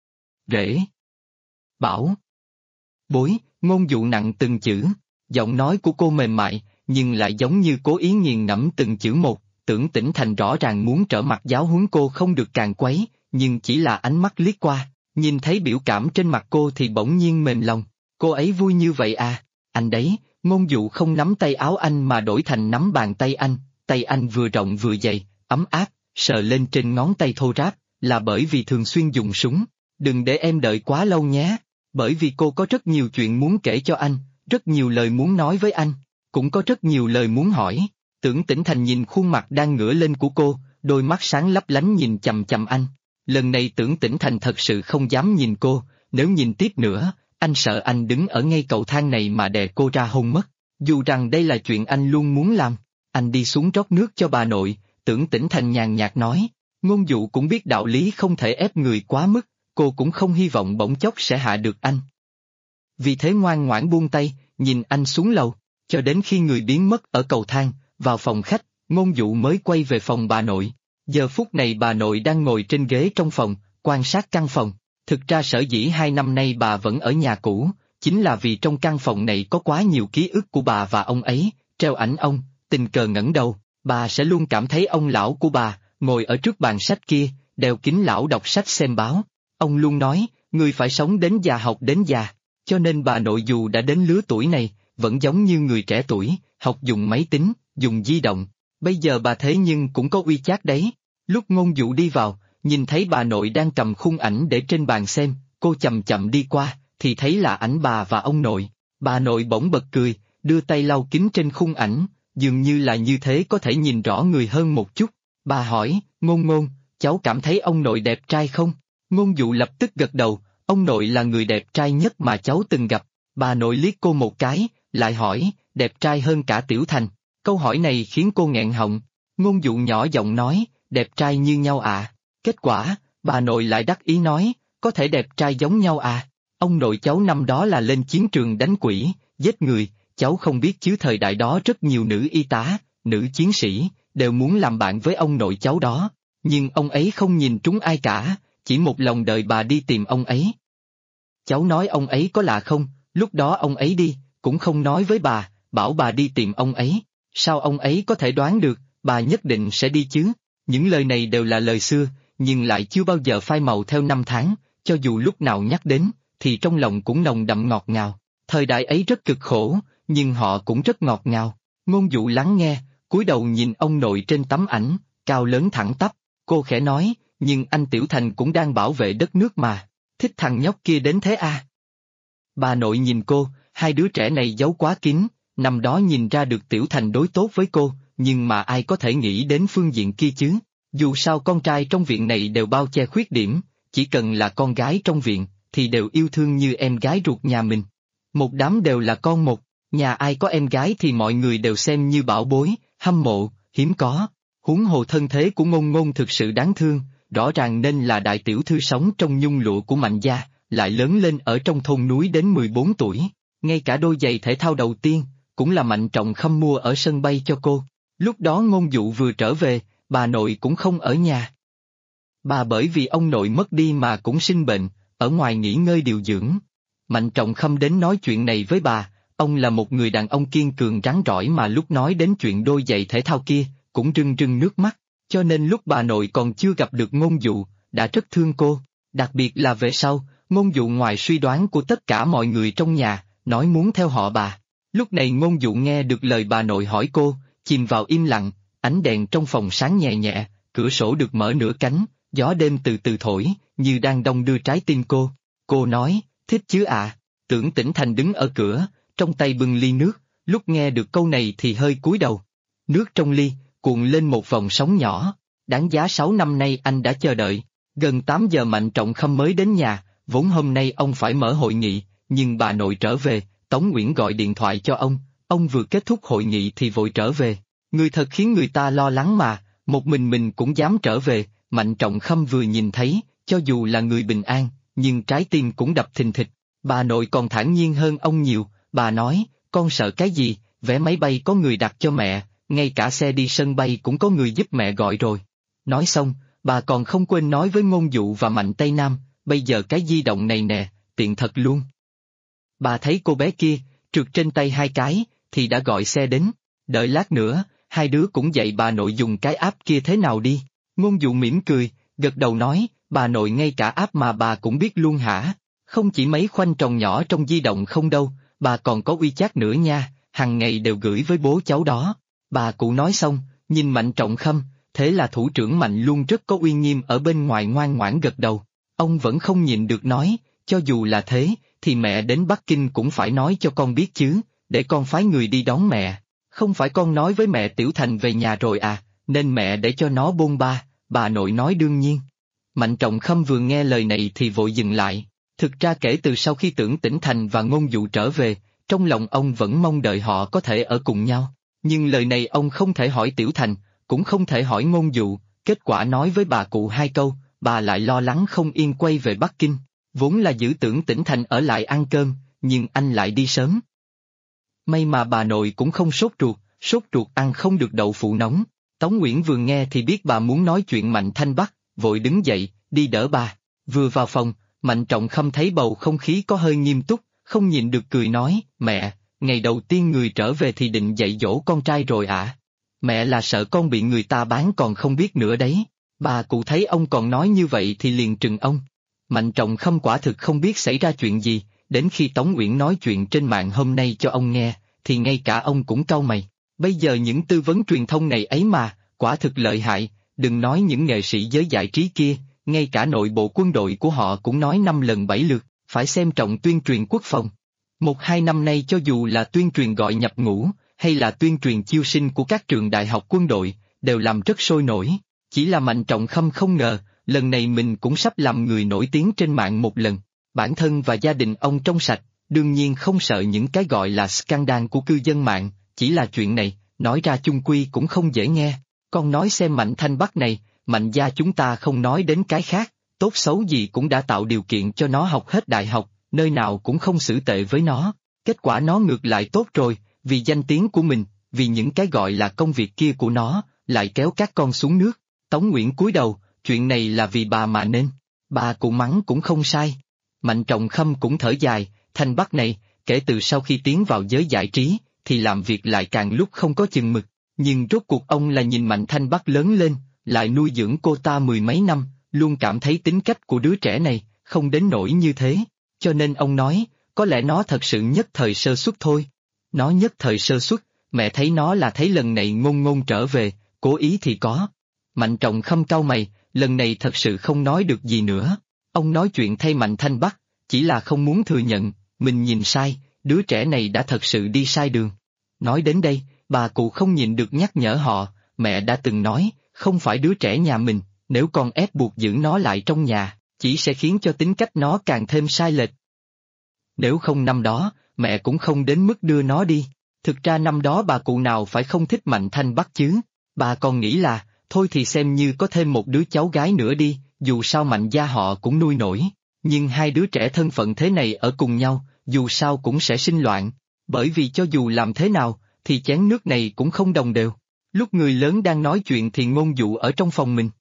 Rể. Bảo. Bối, Ngôn Dụ nặng từng chữ, giọng nói của cô mềm mại, nhưng lại giống như cố ý nghiền ngẫm từng chữ một. Tưởng Tĩnh Thành rõ ràng muốn trở mặt giáo huấn cô không được càn quấy, nhưng chỉ là ánh mắt liếc qua, nhìn thấy biểu cảm trên mặt cô thì bỗng nhiên mềm lòng. Cô ấy vui như vậy à? Anh đấy. Ngôn Dụ không nắm tay áo anh mà đổi thành nắm bàn tay anh vừa rộng vừa dày, ấm áp, sờ lên trên ngón tay thô ráp, là bởi vì thường xuyên dùng súng. Đừng để em đợi quá lâu nhé, bởi vì cô có rất nhiều chuyện muốn kể cho anh, rất nhiều lời muốn nói với anh, cũng có rất nhiều lời muốn hỏi. Tưởng Tĩnh Thành nhìn khuôn mặt đang ngửa lên của cô, đôi mắt sáng lấp lánh nhìn chằm chằm anh. Lần này Tưởng Tĩnh Thành thật sự không dám nhìn cô, nếu nhìn tiếp nữa, anh sợ anh đứng ở ngay cầu thang này mà đè cô ra hôn mất. Dù rằng đây là chuyện anh luôn muốn làm. Anh đi xuống rót nước cho bà nội, Tưởng Tĩnh Thành nhàn nhạt nói. Ngôn Dụ cũng biết đạo lý không thể ép người quá mức, cô cũng không hy vọng bỗng chốc sẽ hạ được anh. Vì thế ngoan ngoãn buông tay, nhìn anh xuống lầu, cho đến khi người biến mất ở cầu thang, vào phòng khách, Ngôn Dụ mới quay về phòng bà nội. Giờ phút này bà nội đang ngồi trên ghế trong phòng, quan sát căn phòng. Thực ra sở dĩ 2 năm nay bà vẫn ở nhà cũ, chính là vì trong căn phòng này có quá nhiều ký ức của bà và ông ấy, treo ảnh ông, tình cờ ngẩng đầu, bà sẽ luôn cảm thấy ông lão của bà, ngồi ở trước bàn sách kia, đeo kính lão đọc sách xem báo. Ông luôn nói, người phải sống đến già học đến già, cho nên bà nội dù đã đến lứa tuổi này, vẫn giống như người trẻ tuổi, học dùng máy tính, dùng di động. Bây giờ bà thế nhưng cũng có WeChat đấy. Lúc Ngôn Dụ đi vào, nhìn thấy bà nội đang cầm khung ảnh để trên bàn xem, cô chậm chậm đi qua, thì thấy là ảnh bà và ông nội. Bà nội bỗng bật cười, đưa tay lau kính trên khung ảnh, dường như là như thế có thể nhìn rõ người hơn một chút. Bà hỏi, Ngôn Ngôn, cháu cảm thấy ông nội đẹp trai không? Ngôn Dụ lập tức gật đầu, ông nội là người đẹp trai nhất mà cháu từng gặp. Bà nội liếc cô một cái, lại hỏi, đẹp trai hơn cả Tiểu Thành. Câu hỏi này khiến cô nghẹn họng. Ngôn Dụ nhỏ giọng nói, đẹp trai như nhau à? Kết quả, bà nội lại đắc ý nói, có thể đẹp trai giống nhau à? Ông nội cháu năm đó là lên chiến trường đánh quỷ, giết người, cháu không biết chứ thời đại đó rất nhiều nữ y tá, nữ chiến sĩ, đều muốn làm bạn với ông nội cháu đó. Nhưng ông ấy không nhìn trúng ai cả, chỉ một lòng đợi bà đi tìm ông ấy. Cháu nói ông ấy có lạ không, lúc đó ông ấy đi, cũng không nói với bà, bảo bà đi tìm ông ấy. Sao ông ấy có thể đoán được, bà nhất định sẽ đi chứ? Những lời này đều là lời xưa, nhưng lại chưa bao giờ phai màu theo năm tháng, cho dù lúc nào nhắc đến, thì trong lòng cũng nồng đậm ngọt ngào. Thời đại ấy rất cực khổ, nhưng họ cũng rất ngọt ngào. Ngôn Dụ lắng nghe, cúi đầu nhìn ông nội trên tấm ảnh, cao lớn thẳng tắp. Cô khẽ nói, nhưng anh Tiểu Thành cũng đang bảo vệ đất nước mà, thích thằng nhóc kia đến thế à? Bà nội nhìn cô, hai đứa trẻ này giấu quá kín, năm đó nhìn ra được Tiểu Thành đối tốt với cô, nhưng mà ai có thể nghĩ đến phương diện kia chứ? Dù sao con trai trong viện này đều bao che khuyết điểm, chỉ cần là con gái trong viện, thì đều yêu thương như em gái ruột nhà mình. Một đám đều là con một, nhà ai có em gái thì mọi người đều xem như bảo bối, hâm mộ, hiếm có. Huống hồ thân thế của Ngôn Ngôn thực sự đáng thương, rõ ràng nên là đại tiểu thư sống trong nhung lụa của Mạnh gia, lại lớn lên ở trong thôn núi đến 14 tuổi, ngay cả đôi giày thể thao đầu tiên, cũng là Mạnh Trọng Khâm mua ở sân bay cho cô. Lúc đó Ngôn Dụ vừa trở về, bà nội cũng không ở nhà. Bà bởi vì ông nội mất đi mà cũng sinh bệnh, ở ngoài nghỉ ngơi điều dưỡng. Mạnh Trọng Khâm đến nói chuyện này với bà, ông là một người đàn ông kiên cường rắn rỏi mà lúc nói đến chuyện đôi giày thể thao kia, cũng rưng rưng nước mắt, cho nên lúc bà nội còn chưa gặp được Ngôn Dụ, đã rất thương cô, đặc biệt là về sau, Ngôn Dụ ngoài suy đoán của tất cả mọi người trong nhà, nói muốn theo họ bà. Lúc này Ngôn Dụ nghe được lời bà nội hỏi cô, chìm vào im lặng, ánh đèn trong phòng sáng nhẹ nhẹ, cửa sổ được mở nửa cánh, gió đêm từ từ thổi, như đang đong đưa trái tim cô. Cô nói, thích chứ ạ? Tưởng Tĩnh Thành đứng ở cửa, trong tay bưng ly nước, lúc nghe được câu này thì hơi cúi đầu. Nước trong ly, cuộn lên một vòng sóng nhỏ, đáng giá 6 năm nay anh đã chờ đợi. Gần 8 giờ Mạnh Trọng Khâm mới đến nhà, vốn hôm nay ông phải mở hội nghị, nhưng bà nội trở về, Tống Nguyễn gọi điện thoại cho ông vừa kết thúc hội nghị thì vội trở về. Người thật khiến người ta lo lắng mà, một mình cũng dám trở về. Mạnh Trọng Khâm vừa nhìn thấy, cho dù là người bình an, nhưng trái tim cũng đập thình thịch. Bà nội còn thản nhiên hơn ông nhiều, bà nói, con sợ cái gì, vé máy bay có người đặt cho mẹ, ngay cả xe đi sân bay cũng có người giúp mẹ gọi rồi. Nói xong, bà còn không quên nói với Ngôn Dụ và Mạnh Tây Nam, bây giờ cái di động này nè, tiện thật luôn. Bà thấy cô bé kia, trượt trên tay 2 cái, thì đã gọi xe đến, đợi lát nữa, hai đứa cũng dạy bà nội dùng cái app kia thế nào đi. Ngôn Dụ mỉm cười, gật đầu nói, bà nội ngay cả app mà bà cũng biết luôn hả? Không chỉ mấy khoanh tròn nhỏ trong di động không đâu, bà còn có WeChat nữa nha, hàng ngày đều gửi với bố cháu đó. Bà cụ nói xong, nhìn Mạnh Trọng Khâm, thế là thủ trưởng Mạnh luôn rất có uy nghiêm ở bên ngoài ngoan ngoãn gật đầu. Ông vẫn không nhịn được nói, cho dù là thế, thì mẹ đến Bắc Kinh cũng phải nói cho con biết chứ, để con phái người đi đón mẹ. Không phải con nói với mẹ Tiểu Thành về nhà rồi à, nên mẹ để cho nó bôn ba, bà nội nói đương nhiên. Mạnh Trọng Khâm vừa nghe lời này thì vội dừng lại. Thực ra kể từ sau khi Tưởng Tĩnh Thành và Ngôn Dụ trở về, trong lòng ông vẫn mong đợi họ có thể ở cùng nhau. Nhưng lời này ông không thể hỏi Tiểu Thành, cũng không thể hỏi Ngôn Dụ, kết quả nói với bà cụ 2 câu, bà lại lo lắng không yên quay về Bắc Kinh. Vốn là giữ Tưởng Tĩnh Thành ở lại ăn cơm, nhưng anh lại đi sớm. May mà bà nội cũng không sốt ruột ăn không được đậu phụ nóng. Tống Nguyễn vừa nghe thì biết bà muốn nói chuyện Mạnh Thanh Bắc, vội đứng dậy, đi đỡ bà. Vừa vào phòng, Mạnh Trọng Khâm thấy bầu không khí có hơi nghiêm túc, không nhịn được cười nói, mẹ, ngày đầu tiên người trở về thì định dạy dỗ con trai rồi ạ? Mẹ là sợ con bị người ta bán còn không biết nữa đấy. Bà cụ thấy ông còn nói như vậy thì liền trừng ông. Mạnh Trọng Khâm quả thực không biết xảy ra chuyện gì, đến khi Tống Uyển nói chuyện trên mạng hôm nay cho ông nghe, thì ngay cả ông cũng cau mày. Bây giờ những tư vấn truyền thông này ấy mà, quả thực lợi hại, đừng nói những nghệ sĩ giới giải trí kia, ngay cả nội bộ quân đội của họ cũng nói 5 lần 7 lượt, phải xem trọng tuyên truyền quốc phòng. 1-2 năm nay cho dù là tuyên truyền gọi nhập ngũ, hay là tuyên truyền chiêu sinh của các trường đại học quân đội, đều làm rất sôi nổi. Chỉ là Mạnh Trọng Khâm không ngờ, lần này mình cũng sắp làm người nổi tiếng trên mạng một lần. Bản thân và gia đình ông trong sạch, đương nhiên không sợ những cái gọi là scandal của cư dân mạng, chỉ là chuyện này, nói ra chung quy cũng không dễ nghe. Con nói xem Mạnh Thanh Bắc này, Mạnh gia chúng ta không nói đến cái khác, tốt xấu gì cũng đã tạo điều kiện cho nó học hết đại học, nơi nào cũng không xử tệ với nó. Kết quả nó ngược lại tốt rồi, vì danh tiếng của mình, vì những cái gọi là công việc kia của nó, lại kéo các con xuống nước. Tống Nguyễn cúi đầu, chuyện này là vì bà mà nên. Bà cụ mắng cũng không sai. Mạnh Trọng Khâm cũng thở dài, Thanh Bắc này, kể từ sau khi tiến vào giới giải trí, thì làm việc lại càng lúc không có chừng mực. Nhưng rốt cuộc ông là nhìn Mạnh Thanh Bắc lớn lên, lại nuôi dưỡng cô ta 10 mấy năm, luôn cảm thấy tính cách của đứa trẻ này, không đến nỗi như thế. Cho nên ông nói, có lẽ nó thật sự nhất thời sơ suất thôi. Nó nhất thời sơ suất, mẹ thấy nó là thấy lần này ngôn ngôn trở về, cố ý thì có. Mạnh Trọng Khâm cau mày, lần này thật sự không nói được gì nữa. Ông nói chuyện thay Mạnh Thanh Bắc, chỉ là không muốn thừa nhận, mình nhìn sai, đứa trẻ này đã thật sự đi sai đường. Nói đến đây, bà cụ không nhịn được nhắc nhở họ, mẹ đã từng nói, không phải đứa trẻ nhà mình, nếu con ép buộc giữ nó lại trong nhà, chỉ sẽ khiến cho tính cách nó càng thêm sai lệch. Nếu không năm đó, mẹ cũng không đến mức đưa nó đi. Thực ra năm đó bà cụ nào phải không thích Mạnh Thanh Bắc chứ, bà còn nghĩ là, thôi thì xem như có thêm một đứa cháu gái nữa đi, dù sao Mạnh gia họ cũng nuôi nổi. Nhưng hai đứa trẻ thân phận thế này ở cùng nhau, dù sao cũng sẽ sinh loạn, bởi vì cho dù làm thế nào, thì chén nước này cũng không đồng đều. Lúc người lớn đang nói chuyện thì Ngôn Dụ ở trong phòng mình.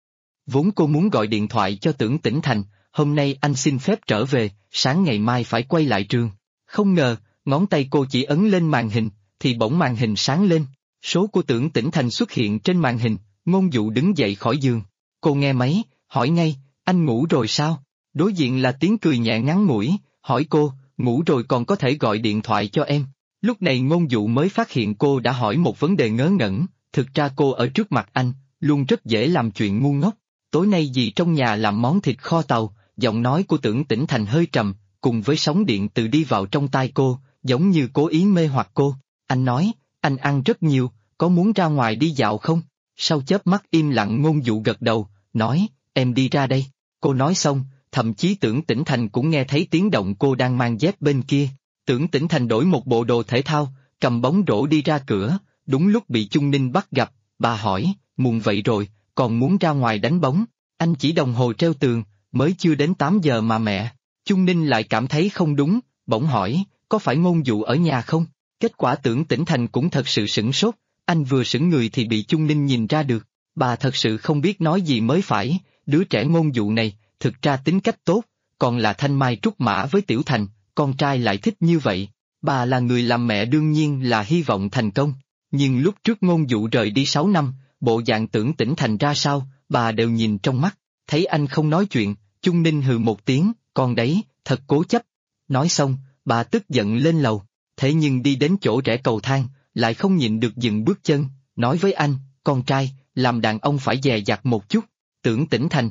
Vốn cô muốn gọi điện thoại cho Tưởng Tĩnh Thành, hôm nay anh xin phép trở về, sáng ngày mai phải quay lại trường. Không ngờ, ngón tay cô chỉ ấn lên màn hình, thì bỗng màn hình sáng lên. Số của Tưởng Tĩnh Thành xuất hiện trên màn hình, Ngôn Dụ đứng dậy khỏi giường. Cô nghe máy, hỏi ngay, anh ngủ rồi sao? Đối diện là tiếng cười nhẹ ngắn ngủi, hỏi cô, ngủ rồi còn có thể gọi điện thoại cho em. Lúc này Ngôn Dụ mới phát hiện cô đã hỏi một vấn đề ngớ ngẩn, thực ra cô ở trước mặt anh, luôn rất dễ làm chuyện ngu ngốc. Tối nay dì trong nhà làm món thịt kho tàu, giọng nói của Tưởng Tĩnh Thành hơi trầm, cùng với sóng điện từ đi vào trong tai cô, giống như cố ý mê hoặc cô. Anh nói, anh ăn rất nhiều, có muốn ra ngoài đi dạo không? Sau chớp mắt im lặng Ngôn Dụ gật đầu, nói, em đi ra đây. Cô nói xong, thậm chí Tưởng Tĩnh Thành cũng nghe thấy tiếng động cô đang mang dép bên kia. Tưởng Tĩnh Thành đổi một bộ đồ thể thao, cầm bóng rổ đi ra cửa, đúng lúc bị Chung Ninh bắt gặp, bà hỏi, muộn vậy rồi, còn muốn ra ngoài đánh bóng, anh chỉ đồng hồ treo tường, mới chưa đến 8 giờ mà mẹ. Chung Ninh lại cảm thấy không đúng, bỗng hỏi, có phải Ngôn Dụ ở nhà không? Kết quả Tưởng Tĩnh Thành cũng thật sự sửng sốt, anh vừa sững người thì bị Chung Ninh nhìn ra được, bà thật sự không biết nói gì mới phải, đứa trẻ Ngôn Dụ này, thực ra tính cách tốt, còn là thanh mai trúc mã với Tiểu Thành, con trai lại thích như vậy. Bà là người làm mẹ đương nhiên là hy vọng thành công, nhưng lúc trước Ngôn Dụ rời đi 6 năm, bộ dạng Tưởng Tĩnh Thành ra sao, bà đều nhìn trong mắt, thấy anh không nói chuyện, Chung Ninh hừ một tiếng, con đấy, thật cố chấp. Nói xong, bà tức giận lên lầu, thế nhưng đi đến chỗ rẽ cầu thang, lại không nhịn được dừng bước chân, nói với anh, con trai, làm đàn ông phải dè dặt một chút. Tưởng Tĩnh Thành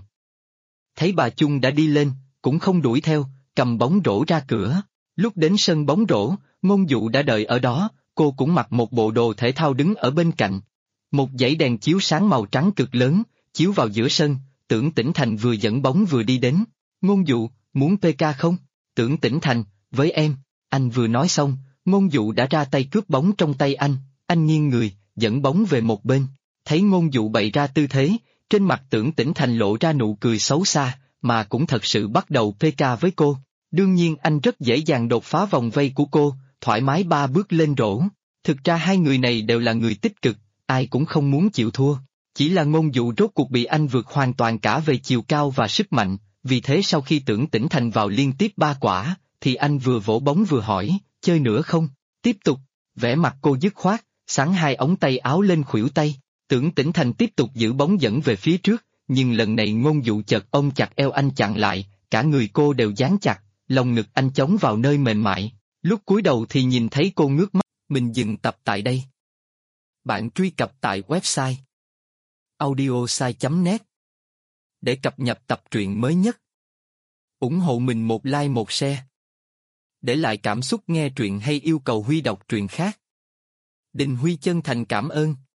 thấy bà Chung đã đi lên, cũng không đuổi theo, cầm bóng rổ ra cửa. Lúc đến sân bóng rổ, Ngôn Dụ đã đợi ở đó, cô cũng mặc một bộ đồ thể thao đứng ở bên cạnh. Một dãy đèn chiếu sáng màu trắng cực lớn, chiếu vào giữa sân, Tưởng Tĩnh Thành vừa dẫn bóng vừa đi đến. Ngôn Dụ, muốn PK không? Tưởng Tĩnh Thành, với em. Anh vừa nói xong, Ngôn Dụ đã ra tay cướp bóng trong tay anh nghiêng người, dẫn bóng về một bên. Thấy Ngôn Dụ bày ra tư thế, trên mặt Tưởng Tĩnh Thành lộ ra nụ cười xấu xa, mà cũng thật sự bắt đầu PK với cô. Đương nhiên anh rất dễ dàng đột phá vòng vây của cô, thoải mái 3 bước lên rổ. Thực ra hai người này đều là người tích cực, ai cũng không muốn chịu thua. Chỉ là Ngôn Dụ rốt cuộc bị anh vượt hoàn toàn cả về chiều cao và sức mạnh, vì thế sau khi Tưởng Tĩnh Thành vào liên tiếp 3 quả, thì anh vừa vỗ bóng vừa hỏi, chơi nữa không? Tiếp tục, vẻ mặt cô dứt khoát, xắn hai ống tay áo lên khuỷu tay. Tưởng Tĩnh Thành tiếp tục giữ bóng dẫn về phía trước, nhưng lần này Ngôn Dụ chợt ôm chặt eo anh chặn lại, cả người cô đều dán chặt, lồng ngực anh chống vào nơi mềm mại. Lúc cúi đầu thì nhìn thấy cô ngước mắt, Mình dừng tập tại đây. Bạn truy cập tại website audiosai.net để cập nhật tập truyện mới nhất. Ủng hộ mình một like một share. Để lại cảm xúc nghe truyện hay yêu cầu Huy đọc truyện khác. Đình Huy chân thành cảm ơn.